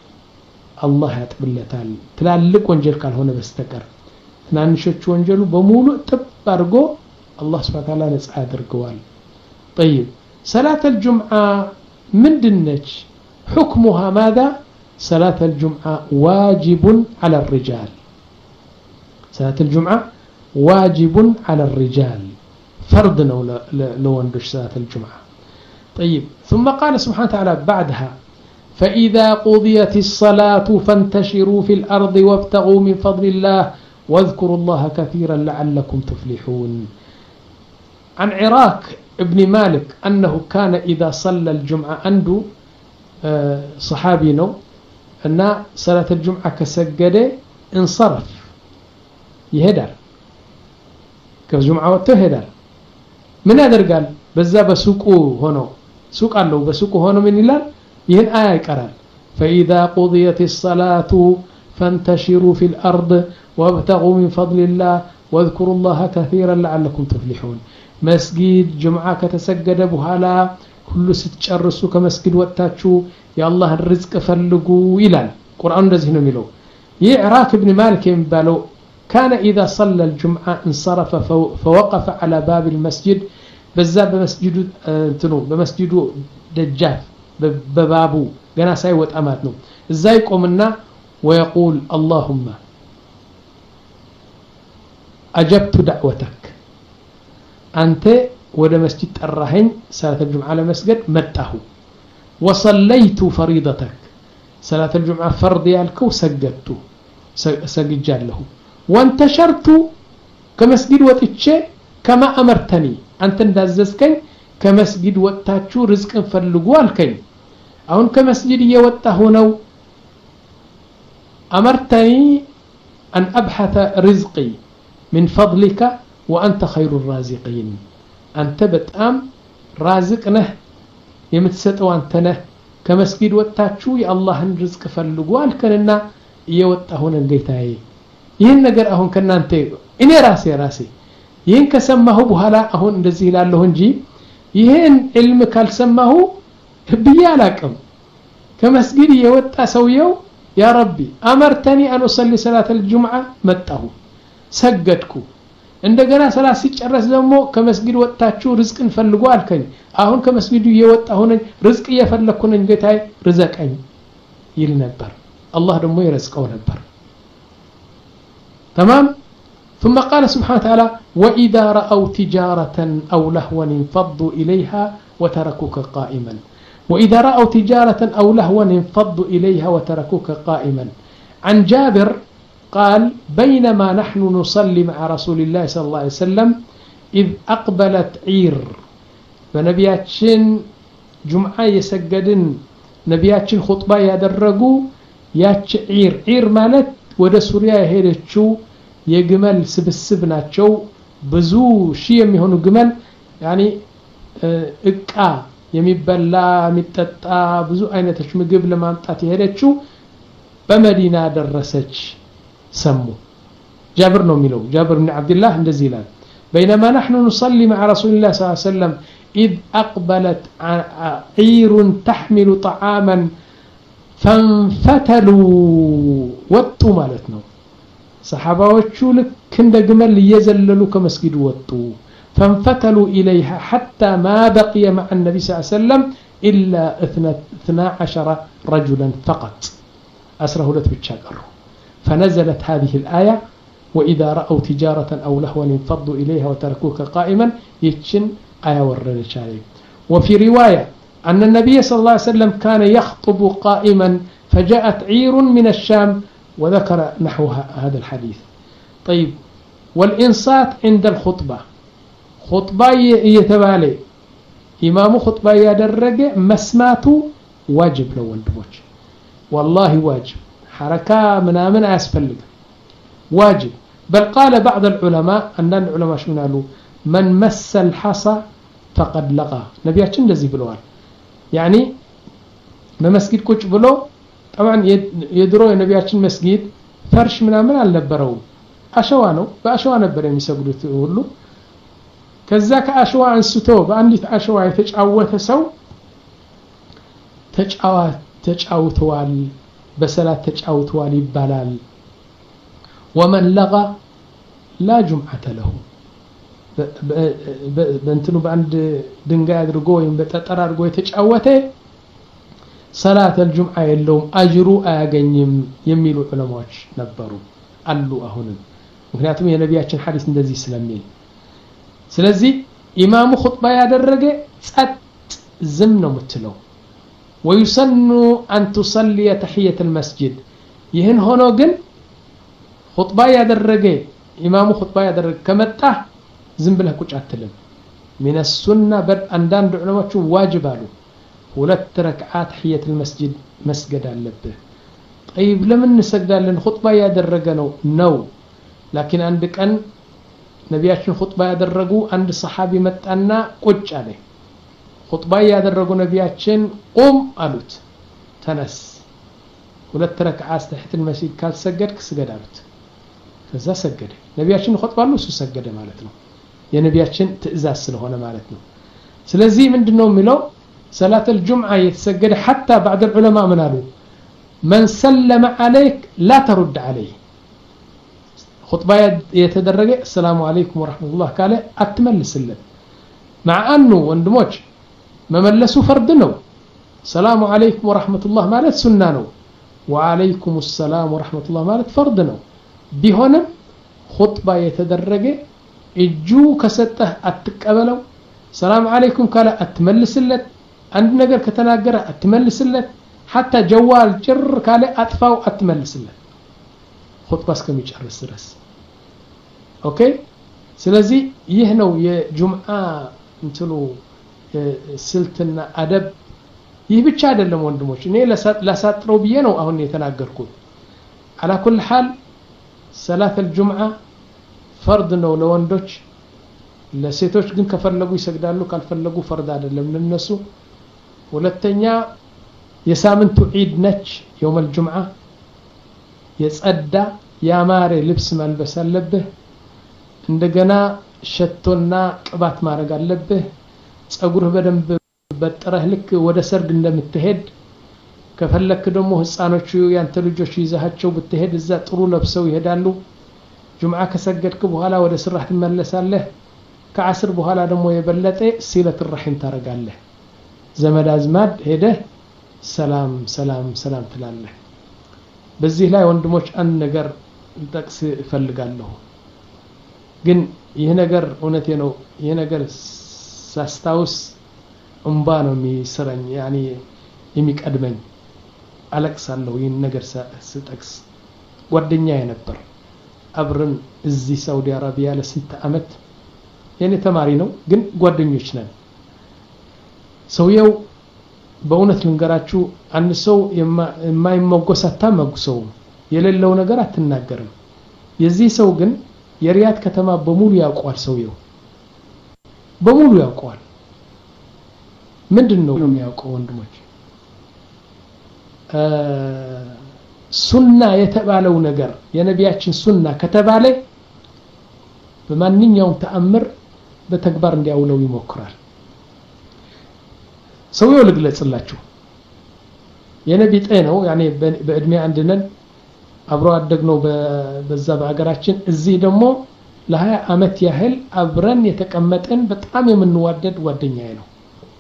[SPEAKER 3] አላህ ያጥብለታል ትላልቅ ወንጀል ካልሆነ በስተቀር ትናንሾች ወንጀሉ በሙሉ ጥብ አድርጎ አላህ Subhanahu Wa Ta'ala ነጻ ያደርገዋል طيب صلاه الجمعه ምንድነች حكمها ماذا صلاه الجمعه واجب على الرجال صلاه الجمعه واجب على الرجال فرض لو وندش صلاه الجمعه طيب ثم قال سبحانه وتعالى بعدها فإذا قضيت الصلاة فانتشروا في الأرض وابتغوا من فضل الله واذكروا الله كثيرا لعلكم تفلحون عن عراك ابن مالك أنه كان إذا صلى الجمعة عنده صحابي نو أن صلاة الجمعة كسجد انصرف يهدر كجمعة وتهدر من هذا قال بزا بسوقو هنا سوق الله بسوقو هنا من الله ይህን አያ ይቀራል فإذا قضيت الصلاة فانتشروا في الأرض وابتغوا من فضل الله واذكروا الله كثيرا لعلكم تفلحون مسجد جمعة كتسجد بحالا كل ستشرسوا كمسجد واتاتشو يا الله الرزق فلقوا إلى القرآن رزهن ملو يعراك ابن مالك ينبالو كان إذا صلى الجمعة انصرف فوقف على باب المسجد بزاب بمسجد انتنو بمسجد دجاف ببابو جنا سايوت اماتنو ازاي قومنا ويقول اللهم اجبت دعوتك انت ወደ መስጂድ ጠራኸኝ ሰላተ ጁምዓ ለመስገድ መጣሁ وصليت فريضتك صلاه الجمعه فرض ያልከው ሰገድቱ ሰግጃለሁ وانتشرت ከመስጊድ ወጥቼ كما امرتني አንተ እንዳዘዝከኝ ከመስጊድ ወጣችሁ ርዝቅን ፈልጉ አልከኝ አሁን ከመስጊድ እየወጣሁ ነው أمرتني أن أبحث رزقي من فضلك وأنت خير الرازقين أنت بتأم رازقنا يمتسطو أنتنا كمسجد وتاتشو يا الله رزق فلقوال كننا يوتهون الجيتاي ይህን ነገር አሁን ከናንተ እኔ ራሴ ራሴ ይህን ከሰማሁ በኋላ አሁን እንደዚህ ይላልሁ እንጂ ይህን ዕልም ካልሰማሁ ብዬ አላቅም ከመስጊድ የወጣ ሰውየው ያ ረቢ አመርተኒ አን ኡሰሊ ሰላተ الجمعه መጣሁ ሰገድኩ እንደገና ሰላት ሲጨረስ ደግሞ ከመስጊድ ወጣችሁ ርዝቅን ፈልጉ አልከኝ አሁን ከመስጊዱ የወጣሁ ነኝ ርዝቅ እየፈለኩ ነኝ ጌታዬ ርዘቀኝ ይል ነበር አላህ ደግሞ ይረዝቀው ነበር تمام ثم قال سبحانه وتعالى وإذا رأوا تجارة أو لهوا انفضوا إليها وتركوك قائما وإذا رأوا تجارة أو لهوا انفضوا إليها وتركوك قائما عن جابر قال بينما نحن نصلي مع رسول الله صلى الله عليه وسلم إذ أقبلت عير فنبياتشن جمعة يسجدن نبياتشن خطبة يدرقوا ياتش عير عير مالت ወደ ሱሪያ የሄደችው የግመል ስብስብ ናቸው ብዙ ሺህ የሚሆኑ ግመል ያኒ እቃ የሚበላ የሚጠጣ ብዙ አይነቶች ምግብ ለማምጣት የሄደችው በመዲና ደረሰች ሰሙ ጃብር ነው የሚለው ጃብር ኢብኑ አብዱላህ እንደዚህ ይላል بينما نحن نصلي مع رسول الله صلى الله عليه وسلم إذ أقبلت عير تحمل طعاما فانفتلوا وطوا مالتنا صحاباዎቹ ልክ እንደ ግመል እየዘለሉ ከመስጊዱ ወጡ فانفتلوا إليها حتى ما بقي مع النبي صلى الله عليه وسلم إلا اثنا عشر رجلا فقط أسره لتبتشاقر فنزلت هذه الآية وإذا رأوا تجارة أو لهوا انفضوا إليها وتركوك قائما يتشن آية وردت عليه وفي رواية أن النبي صلى الله عليه وسلم كان يخطب قائما فجاءت عير من الشام وذكر نحو هذا الحديث طيب والإنصات عند الخطبة خطبة يتبالي إمام خطبة يدرج مسماته واجب لو اندمج والله واجب حركة من آمن أسفل واجب بل قال بعض العلماء أن العلماء شو قالوا من مس الحصى فقد لغى نبياتنا لذي بلوال يعني بمسجد كوش بلو طبعا يدرو የነቢያችን መስጊድ ፈርሽ ምናምን አልነበረውም አሸዋ ነው በአሸዋ ነበር የሚሰግዱት ሁሉ ከዛ ከአሸዋ አንስቶ በአንዲት አሸዋ የተጫወተ ሰው ተጫዋ ተጫውተዋል በሰላት ተጫውተዋል ይባላል ومن لغى لا جمعة له በእንትኑ በአንድ ድንጋይ አድርጎ ወይም በጠጠር አድርጎ የተጫወተ صلاة الجمعة يلوم أجروا أجنيم يميلوا علماء نبروا قالوا أهون مكنياتهم يا نبياتنا حديث ندزي سلامين سلازي إمام خطبة يدرجة سات زمن متلو ويسن أن تصلي تحية المسجد يهن هنا جن خطبة يدرجة إمام خطبة يدرجة كمتة زم بلها كوش أتلم من السنة بر أندان علماء واجبالو ሁለት ረክዓት تحية المسجد مسجد አለብህ طيب ለምን እንሰግዳለን ኹጥባ ያደረገ ነው ነው لكن አንድ ቀን ነቢያችን ኹጥባ ያደረጉ አንድ ሰሃቢ መጣና ቁጭ አለ ኹጥባ ያደረጉ ነቢያችን ቁም አሉት ተነስ ሁለት ረክዓት تحية المسجد ካልሰገድክ ስገድ አሉት ከዛ ሰገደ ነቢያችን ኹጥባ ነው እሱ ሰገደ ማለት ነው የነቢያችን ትእዛዝ ስለሆነ ማለት ነው ስለዚህ ምንድነው የሚለው صلاة الجمعة يتسجد حتى بعد العلماء من قالوا من سلم عليك لا ترد عليه خطبة يتدرج السلام عليكم ورحمة الله قال أتمل سلم مع أنه وندموج ما ملسوا فردنه السلام عليكم ورحمة الله مالت سنانه وعليكم السلام ورحمة الله مالت فردنه بهنا خطبة يتدرج الجو كسته أتقبله السلام عليكم قال أتمل سلم عند ነገር ከተናገረ አትመልስለት حتى جوال ጭር ካለ አጥፋው አትመልስለት ኹጥባ እስከሚጨርስ ድረስ ኦኬ ስለዚህ ይህ ነው የጁምዓ እንትሉ ስልትና አደብ ይህ ብቻ አይደለም ወንድሞች እኔ ለሳጥረው ብዬ ነው አሁን የተናገርኩት على كل حال صلاة الجمعة فرض ነው ለወንዶች ለሴቶች ግን ከፈለጉ ይሰግዳሉ ካልፈለጉ ፈርድ አይደለም ለነሱ ሁለተኛ የሳምንቱ ዒድ ነች يوم الجمعة የጸዳ ያማረ ልብስ መልበስ አለብህ እንደገና ሸቶና ቅባት ማድረግ አለብህ ጸጉርህ በደንብ በጥረህ ልክ ወደ ሰርግ እንደምትሄድ ከፈለክ ደግሞ ህፃኖቹ ያንተ ልጆች ይዛቸው ብትሄድ እዛ ጥሩ ለብሰው ይሄዳሉ ጁምዓ ከሰገድክ በኋላ ወደ ስራህ ትመለሳለህ ከዓስር በኋላ ደግሞ የበለጠ ሲለት الرحم ታረጋለህ ዘመድ አዝማድ ሄደህ ሰላም ሰላም ሰላም ትላለህ በዚህ ላይ ወንድሞች አንድ ነገር ልጠቅስ እፈልጋለሁ ግን ይሄ ነገር እውነቴ ነው ይሄ ነገር ሳስታውስ እንባ ነው የሚሰረኝ ያኒ የሚቀድመኝ አለቅሳለሁ ይሄን ነገር ስጠቅስ ጓደኛዬ ነበር አብረን እዚህ ሳውዲ አረቢያ ለስንት አመት የኔ ተማሪ ነው ግን ጓደኞች ነን ሰውየው በእውነት ልንገራችሁ አንድ ሰው የማይመጎስ አታመጉሰው የሌለው ነገር አትናገርም የዚህ ሰው ግን የሪያድ ከተማ በሙሉ ያውቀዋል ሰውየው በሙሉ ያውቀዋል ምንድነው የሚያውቀው ወንድሞች ሱና የተባለው ነገር የነቢያችን ሱና ከተባለ በማንኛውም ተአምር በተግባር እንዲያውለው ይሞክራል ሰውየው ልግለጽላችሁ የነቢ ጤናው ያኔ በእድሜ አንድነን አብሮ አደግነው በዛ በአገራችን እዚህ ደግሞ ለ20 አመት ያህል አብረን የተቀመጠን በጣም የምንዋደድ ጓደኛዬ ነው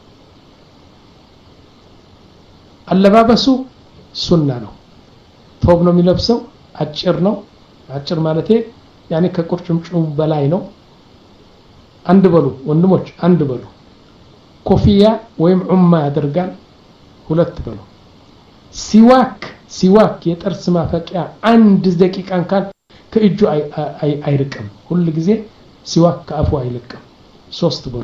[SPEAKER 3] አለባበሱ ሱና ነው ቶብ ነው የሚለብሰው አጭር ነው አጭር ማለቴ ያኔ ከቁርጭምጭም በላይ ነው አንድ በሉ ወንድሞች አንድ በሉ ኮፊያ ወይም ዑማ ያደርጋል ሁለት በሉ ሲዋክ ሲዋክ የጥርስ ማፈቂያ አንድ ደቂቃ እንኳን ከእጁ አይርቅም ሁሉ ጊዜ ሲዋክ ከአፉ አይልቅም ሶስት በሉ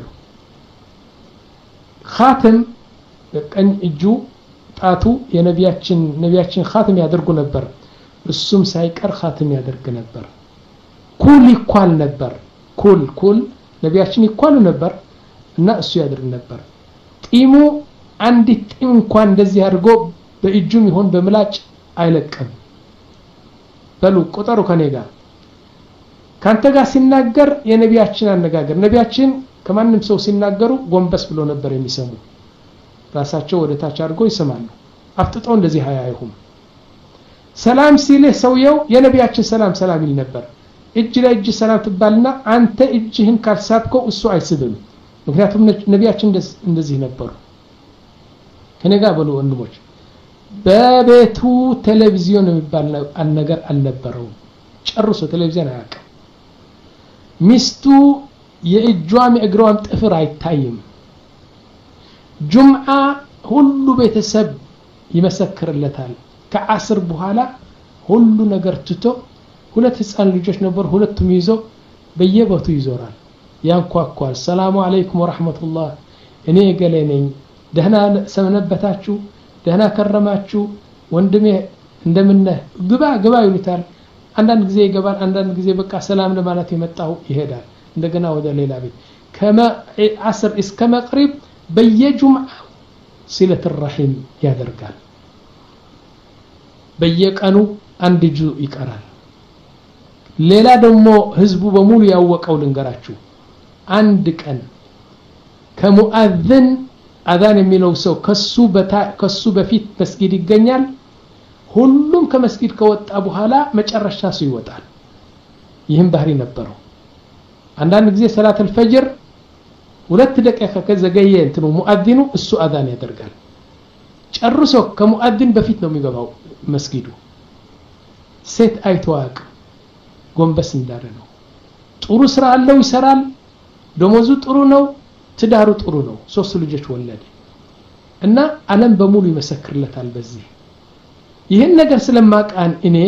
[SPEAKER 3] ኻተም በቀኝ እጁ ጣቱ የነቢያችን ነቢያችን ኻተም ያደርጉ ነበር እሱም ሳይቀር ኻተም ያደርግ ነበር ኩል ይኳል ነበር ኩል ኩል ነቢያችን ይኳሉ ነበር እና እሱ ያደርግ ነበር ጢሙ አንድ ጢም እንኳን እንደዚህ አድርጎ በእጁም ይሆን በምላጭ አይለቅም በሉ ቁጥሩ ከኔ ጋር ካንተ ጋር ሲናገር የነቢያችን አነጋገር ነቢያችን ከማንም ሰው ሲናገሩ ጎንበስ ብሎ ነበር የሚሰሙ ራሳቸው ወደ ታች አድርጎ ይሰማሉ አፍጥጠው እንደዚህ ሃያይሁም ሰላም ሲልህ ሰውየው የነቢያችን ሰላም ሰላም ይል ነበር እጅ ለእጅ ሰላም ትባልና አንተ እጅህን ካልሳብከው እሱ አይስብም ምክንያቱም ነቢያችን እንደዚህ ነበሩ ከነጋ በሉ ወንድሞች በቤቱ ቴሌቪዥን የሚባል ነገር አልነበረው ጨርሶ ቴሌቪዥን አያውቅም ሚስቱ የእጇም የእግሯም ጥፍር አይታይም ጁምዓ ሁሉ ቤተሰብ ይመሰክርለታል ከዓስር በኋላ ሁሉ ነገር ትቶ ሁለት ህፃን ልጆች ነበር ሁለቱም ይዞ በየቦቱ ይዞራል ያንኳኳል ሰላሙ አለይኩም ወራህመቱላህ እኔ ገለነኝ ደህና ሰነበታችሁ ደህና ከረማችሁ ወንድሜ እንደምነህ ግባ ግባ ይሉታል አንዳንድ ጊዜ ይገባል አንዳንድ ጊዜ በቃ ሰላም ለማለት የመጣው ይሄዳል እንደገና ወደ ሌላ ቤት ከማ ዓስር እስከ መቅሪብ በየጁምዓ ሲለት الرحم ያደርጋል በየቀኑ አንድ ጁ ይቀራል ሌላ ደግሞ ህዝቡ በሙሉ ያወቀው ልንገራችሁ አንድ ቀን ከሙአዝን አዛን የሚለው ሰው ከሱ በታ ከሱ በፊት መስጊድ ይገኛል ሁሉም ከመስጊድ ከወጣ በኋላ መጨረሻ ሰው ይወጣል ይህም ባህሪ ነበረው አንዳንድ ጊዜ ሰላት الفجر ሁለት ደቂቃ ከዘገየ እንትኑ ሙአዚኑ እሱ አዛን ያደርጋል ጨርሶ ከሙአዚን በፊት ነው የሚገባው መስጊዱ ሴት አይተዋቅ ጎንበስ እንዳለ ነው ጥሩ ስራ አለው ይሰራል ደሞዙ ጥሩ ነው ትዳሩ ጥሩ ነው ሶስት ልጆች ወለደ እና ዓለም በሙሉ ይመሰክርለታል በዚህ ይሄን ነገር ስለማቃን እኔ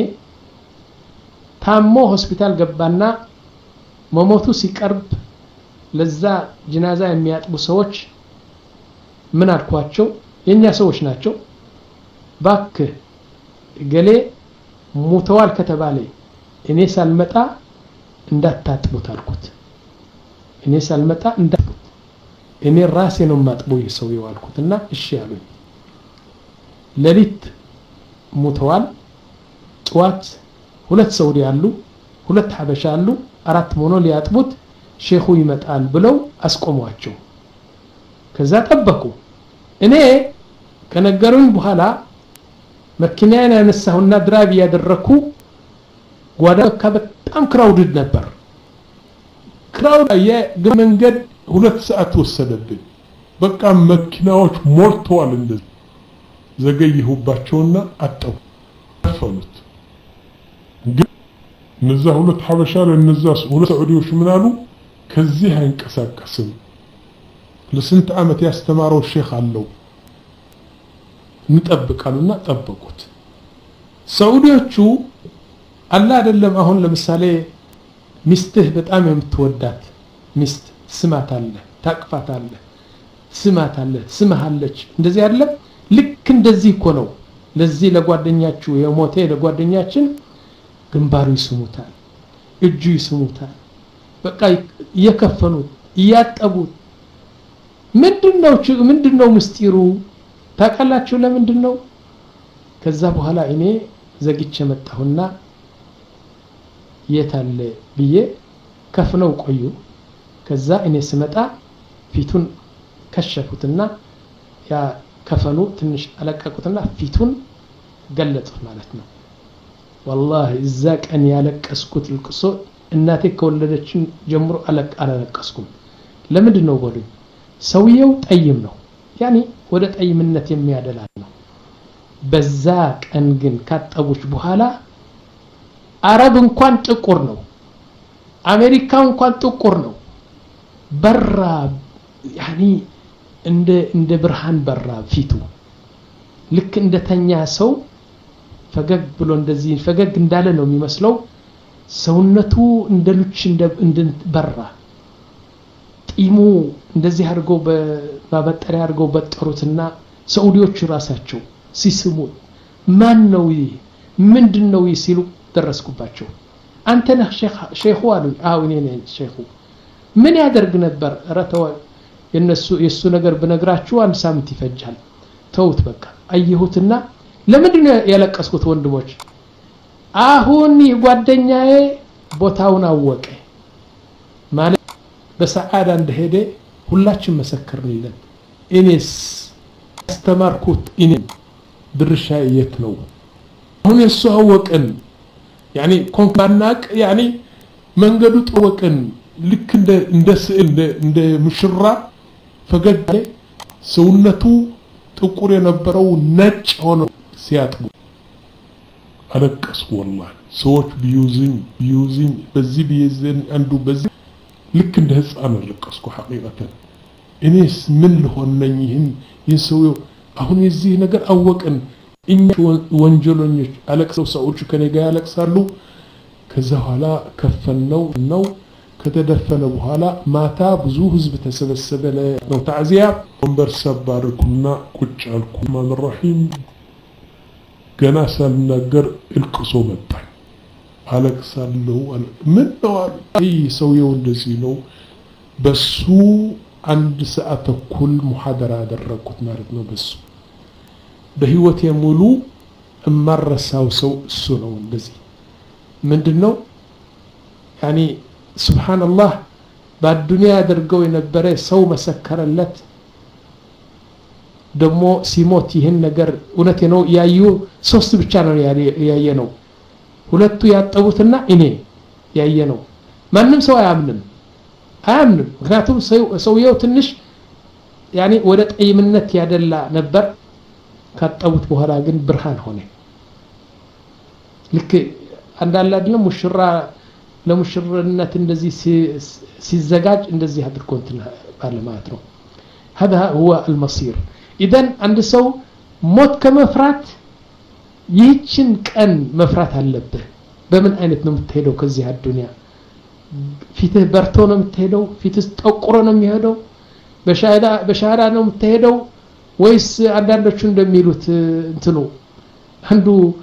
[SPEAKER 3] ታሞ ሆስፒታል ገባና መሞቱ ሲቀርብ ለዛ ጅናዛ የሚያጥቡ ሰዎች ምን አልኳቸው የኛ ሰዎች ናቸው ባክ ገሌ ሙተዋል ከተባለ እኔ ሳልመጣ እንዳታጥቡት አልኩት እኔ ሳልመጣ እንዳጥቡት እኔ ራሴ ነው ማጥበው ይሰውየው አልኩትና እሺ ያሉኝ ለሊት ሙተዋል ጧት ሁለት ሰው ያሉ ሁለት ሐበሻ አሉ አራት ሞኖ ሊያጥቡት ሼኹ ይመጣል ብለው አስቆሟቸው ከዛ ጠበቁ እኔ ከነገሩኝ በኋላ መኪናዬን አነሳሁና ድራይቭ ያደረኩ ጓዳ በጣም ክራውድድ ነበር ክራውድ የመንገድ ሁለት ሰዓት ወሰደብኝ በቃ መኪናዎች ሞልተዋል እንደዚህ ዘገይሁባቸውና አጠው ፈሉት ግን እነዛ ሁለት ሐበሻ ለነዛ ሁለት ሳዑዲዎች ምን አሉ ከዚህ አይንቀሳቀስም ለስንት ዓመት ያስተማረው ሼኽ አለው እንጠብቃሉና ጠበቁት ሳዑዲዎቹ አላ አይደለም አሁን ለምሳሌ ሚስትህ በጣም የምትወዳት ሚስት ስማት አለ ታቅፋት አለ ስማት አለ ስማሃለች እንደዚህ አይደለም ልክ እንደዚህ እኮ ነው ለዚህ ለጓደኛችሁ የሞቴ ለጓደኛችን ግንባሩ ይስሙታል እጁ ይስሙታል በቃ እየከፈኑት እያጠቡት ምንድነው ምንድነው ምስጢሩ ታቀላችሁ ለምንድነው ከዛ በኋላ እኔ ዘግቼ መጣሁና የታለ ብዬ ከፍነው ቆዩ ከዛ እኔ ስመጣ ፊቱን ከሸፉትና ያ ከፈኑ ትንሽ አለቀቁትና ፊቱን ገለጹት ማለት ነው والله እዛ ቀን ያለቀስኩት ልቅሶ እናቴ ከወለደችን ጀምሮ አለቅ አለቀስኩም ለምንድነው ጎሉኝ ሰውየው ጠይም ነው ያኒ ወደ ጠይምነት የሚያደላ ነው በዛ ቀን ግን ካጠቡሽ በኋላ አረብ እንኳን ጥቁር ነው አሜሪካ እንኳን ጥቁር ነው በራ ያኒ እንደ እንደ ብርሃን በራ ፊቱ ልክ እንደተኛ ሰው ፈገግ ብሎ እንደዚህ ፈገግ እንዳለ ነው የሚመስለው ሰውነቱ እንደ ልጅ እንደ በራ ጢሙ እንደዚህ አድርገው በማበጠሪያ አድርገው በጥሩትና ሳዑዲዎቹ ራሳቸው ሲስሙ ማን ነው ይሄ ምንድነው ሲሉ ደረስኩባቸው አንተ ነህ ሼኽ ሼኹ አሉ አው እኔ ነኝ ሼኹ ምን ያደርግ ነበር ረተው የነሱ የሱ ነገር በነግራችሁ አንድ ሳምንት ይፈጃል ተውት በቃ አየሁትና ለምንድነው ያለቀስኩት ወንድሞች አሁን ጓደኛዬ ቦታውን አወቀ ማለት በሰዓዳ እንደሄደ ሁላችን መሰከርንለት እኔስ አስተማርኩት እኔ ድርሻዬ የት ነው አሁን እሱ አወቀን يعني ኮንፋናቅ يعني መንገዱ ጠወቀን ልክ እንደ እንደ ስዕል እንደ ሙሽራ ፈገግ ሰውነቱ ጥቁር የነበረው ነጭ ሆኖ ሲያጥቡ አለቀስኩ والله ሰዎች ቢዩዝኝ ቢዩዝኝ በዚህ ቢይዘን አንዱ በዚህ ልክ እንደ ህፃን አለቀስኩ ሐቂቀታ እኔስ ምን ልሆነኝ ይህን ይሰው አሁን የዚህ ነገር አወቀን እኛ ወንጀለኞች አለቅሰው ሰዎች ከኔ ጋር ያለቅሳሉ ከዛ ኋላ ከፈነው ነው ከተደፈነ በኋላ ማታ ብዙ ህዝብ ተሰበሰበ ነው ታዚያ ወንበር ሰባርኩና ቁጭ አልኩ ማን ረሂም ገና ሳልናገር እልቅሶ መጣ አለቅሳለሁ ምን ነው አይ ሰውየው እንደዚህ ነው በሱ አንድ ሰዓት ተኩል ሙሐደራ አደረኩት ማለት ነው በሱ በህይወቴ ሙሉ እማረሳው ሰው እሱ ነው እንደዚህ ምንድነው يعني سبحان الله በአዱንያ ያደርገው የነበረ ሰው መሰከረለት ደሞ ሲሞት ይሄን ነገር እውነቴ ነው ያዩ ሶስት ብቻ ነው ያየ ነው ሁለቱ ያጠቡትና እኔ ያየ ነው ማንንም ሰው አያምንም አያምንም ምክንያቱም ሰውየው ትንሽ يعني ወደ ጠይምነት ያደላ ነበር ካጠቡት በኋላ ግን ብርሃን ሆነ ልክ አንዳላ አይደለም ሙሽራ ለሙሽርነት እንደዚህ ሲዘጋጅ እንደዚህ አድርጎ እንትን ባለ ማለት ነው هذا هو المصير اذا عند ሰው ሞት ከመፍራት ይህችን ቀን መፍራት አለበት በምን አይነት ነው የምትሄደው ከዚህ አዱንያ ፊትህ በርቶ ነው የምትሄደው ፊትህ ጠቁሮ ነው የሚሄደው በሻዳ በሻራ ነው የምትሄደው ወይስ አንዳንዶቹ እንደሚሉት እንትኑ አንዱ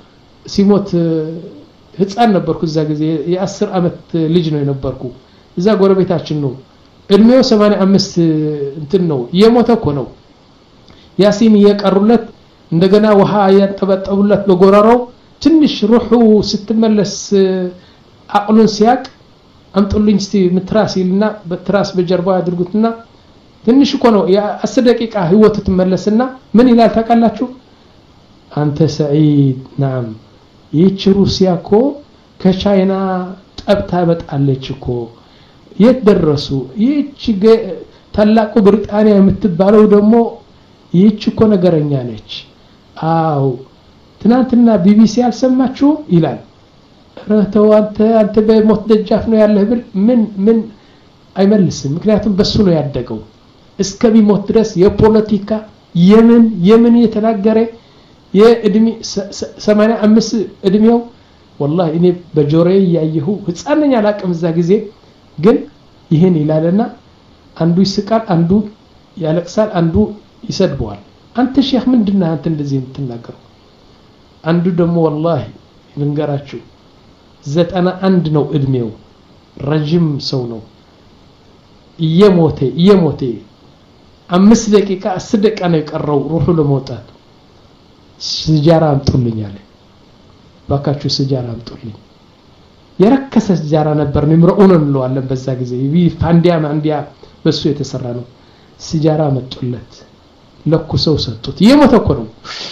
[SPEAKER 3] ሲሞት ህፃን ነበርኩ እዛ ጊዜ የ10 አመት ልጅ ነው የነበርኩ እዛ ጎረቤታችን ነው እድሜው ሰማንያ አምስት እንትን ነው የሞተ እኮ ነው ያሲን እየቀሩለት እንደገና ውሃ ያንጠበጠቡለት በጎራራው ትንሽ ሩሑ ስትመለስ አቅሉን ሲያቅ አምጡልኝ እስቲ ምትራስ ይልና በትራስ በጀርባው ያድርጉትና ትንሽ እኮ ነው የ10 ደቂቃ ህይወቱ ተመለስና ምን ይላል ታውቃላችሁ አንተ ሰዒድ ናም ይህች ሩሲያ እኮ ከቻይና ጠብታ መጣለች እኮ የት ደረሱ ይህች ታላቁ ብሪጣንያ የምትባለው ደግሞ ይህች እኮ ነገረኛ ነች አው ትናንትና ቢቢሲ ያልሰማችሁ ይላል ረተው አንተ አንተ በሞት ደጃፍ ነው ያለህ ብል ምን ምን አይመልስም ምክንያቱም በሱ ነው ያደገው እስከሚሞት ድረስ የፖለቲካ የምን የምን የተናገረ የእድሜ ሰማንያ አምስት እድሜው والله እኔ በጆሮዬ ያየሁ ህፃንኛ አላቅም እዛ ጊዜ ግን ይሄን ይላልና አንዱ ይስቃል አንዱ ያለቅሳል አንዱ ይሰድበዋል አንተ ሼክ ምንድነው አንተ እንደዚህ የምትናገረው አንዱ ደግሞ والله ልንገራችሁ ዘጠና አንድ ነው እድሜው ረጅም ሰው ነው እየሞተ እየሞተ አምስት ደቂቃ አስር ደቂቃ ነው የቀረው ሩሑ ለመውጣት ስጃራ አምጡልኝ አለ ባካችሁ ስጃራ አምጡልኝ የረከሰ ስጃራ ነበር ንምረኡን እንለዋለን በዛ ጊዜ ይቢ ፋንዲያ ማንዲያ በሱ የተሰራ ነው ስጃራ መጡለት ለኩሰው ሰጡት የሞተ እኮ ነው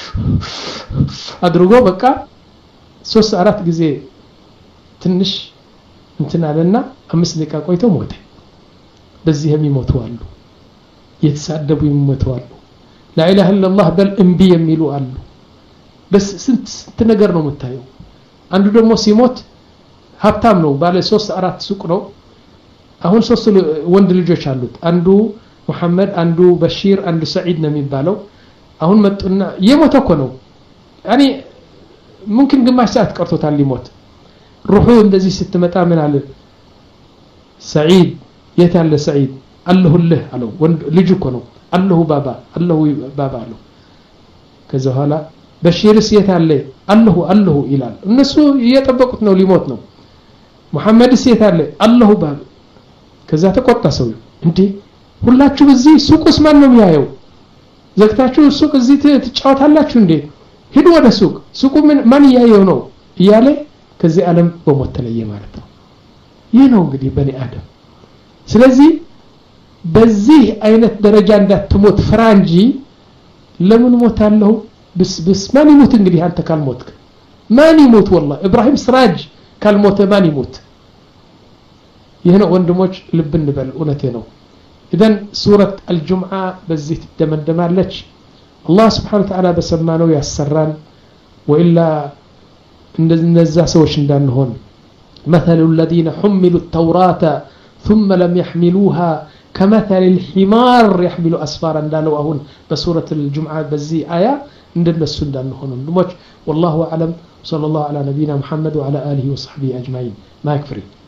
[SPEAKER 3] አድርጎ በቃ ሶስት አራት ጊዜ ትንሽ እንትን አለና አምስት ደቂቃ ቆይቶ ሞተ በዚህ የሚሞቱ አሉ የተሳደቡ የሚሞቱ አሉ لا اله الا الله بل انبي የሚሉ አሉ በስ ስንት ስንት ነገር ነው የምታየው አንዱ ደግሞ ሲሞት ሀብታም ነው ባለ ሶስት አራት ሱቅ ነው አሁን ሶስት ወንድ ልጆች አሉት አንዱ መሐመድ አንዱ በሺር አንዱ ሰዒድ ነው የሚባለው አሁን መጡና የሞተ እኮ ነው ያኒ ممكن ግማሽ ሰዓት ቀርቶታል ሊሞት ሩሑ እንደዚህ ስትመጣ ምን አለ ሰዒድ የት ያለ ሰዒድ አለሁልህ አለው ወንድ ልጅ እኮ ነው አለሁ ባባ አለሁ ባባ አለው ከዛ ኋላ በሺርስ የት ያለ አለሁ አለሁ ይላል እነሱ እየጠበቁት ነው ሊሞት ነው መሐመድስ የት ያለ አለሁ ባባ ከዛ ተቆጣ ሰው እንዴ ሁላችሁ በዚህ ሱቅስ ማን ነው የሚያየው ዘግታችሁ ሱቅ እዚህ ትጫወታላችሁ እንዴ ሂዱ ወደ ሱቅ ሱቁ ማን ያየው ነው እያለ ከዚህ ዓለም በሞት ተለየ ማለት ነው ይህ ነው እንግዲህ በኒ አደም ስለዚህ በዚህ አይነት ደረጃ እንዳትሞት ፍራንጂ ለምን ሞታለሁ بس بس ማን ይሞት እንግዲህ አንተ ካልሞትክ ማን ይሞት والله ኢብራሂም ስራጅ ካልሞተ ማን ይሞት ይሄ ነው ወንድሞች ልብ እንበል እውነቴ ነው اذا سوره الجمعه በዚህ ትደመደማለች الله سبحانه وتعالى በሰማነው ያሰራን والا እነዛ ሰዎች እንዳንሆን مثل الذين حملوا التوراة ثم لم يحملوها كمثل الحمار يحمل أسفارا እንዳለው አሁን በሱረة الجمعة በዚህ አያ እንደነሱ እንዳንሆን ወንድሞች والله اعلم صلى الله على نبينا محمد وعلى اله وصحبه اجمعين ما يكفي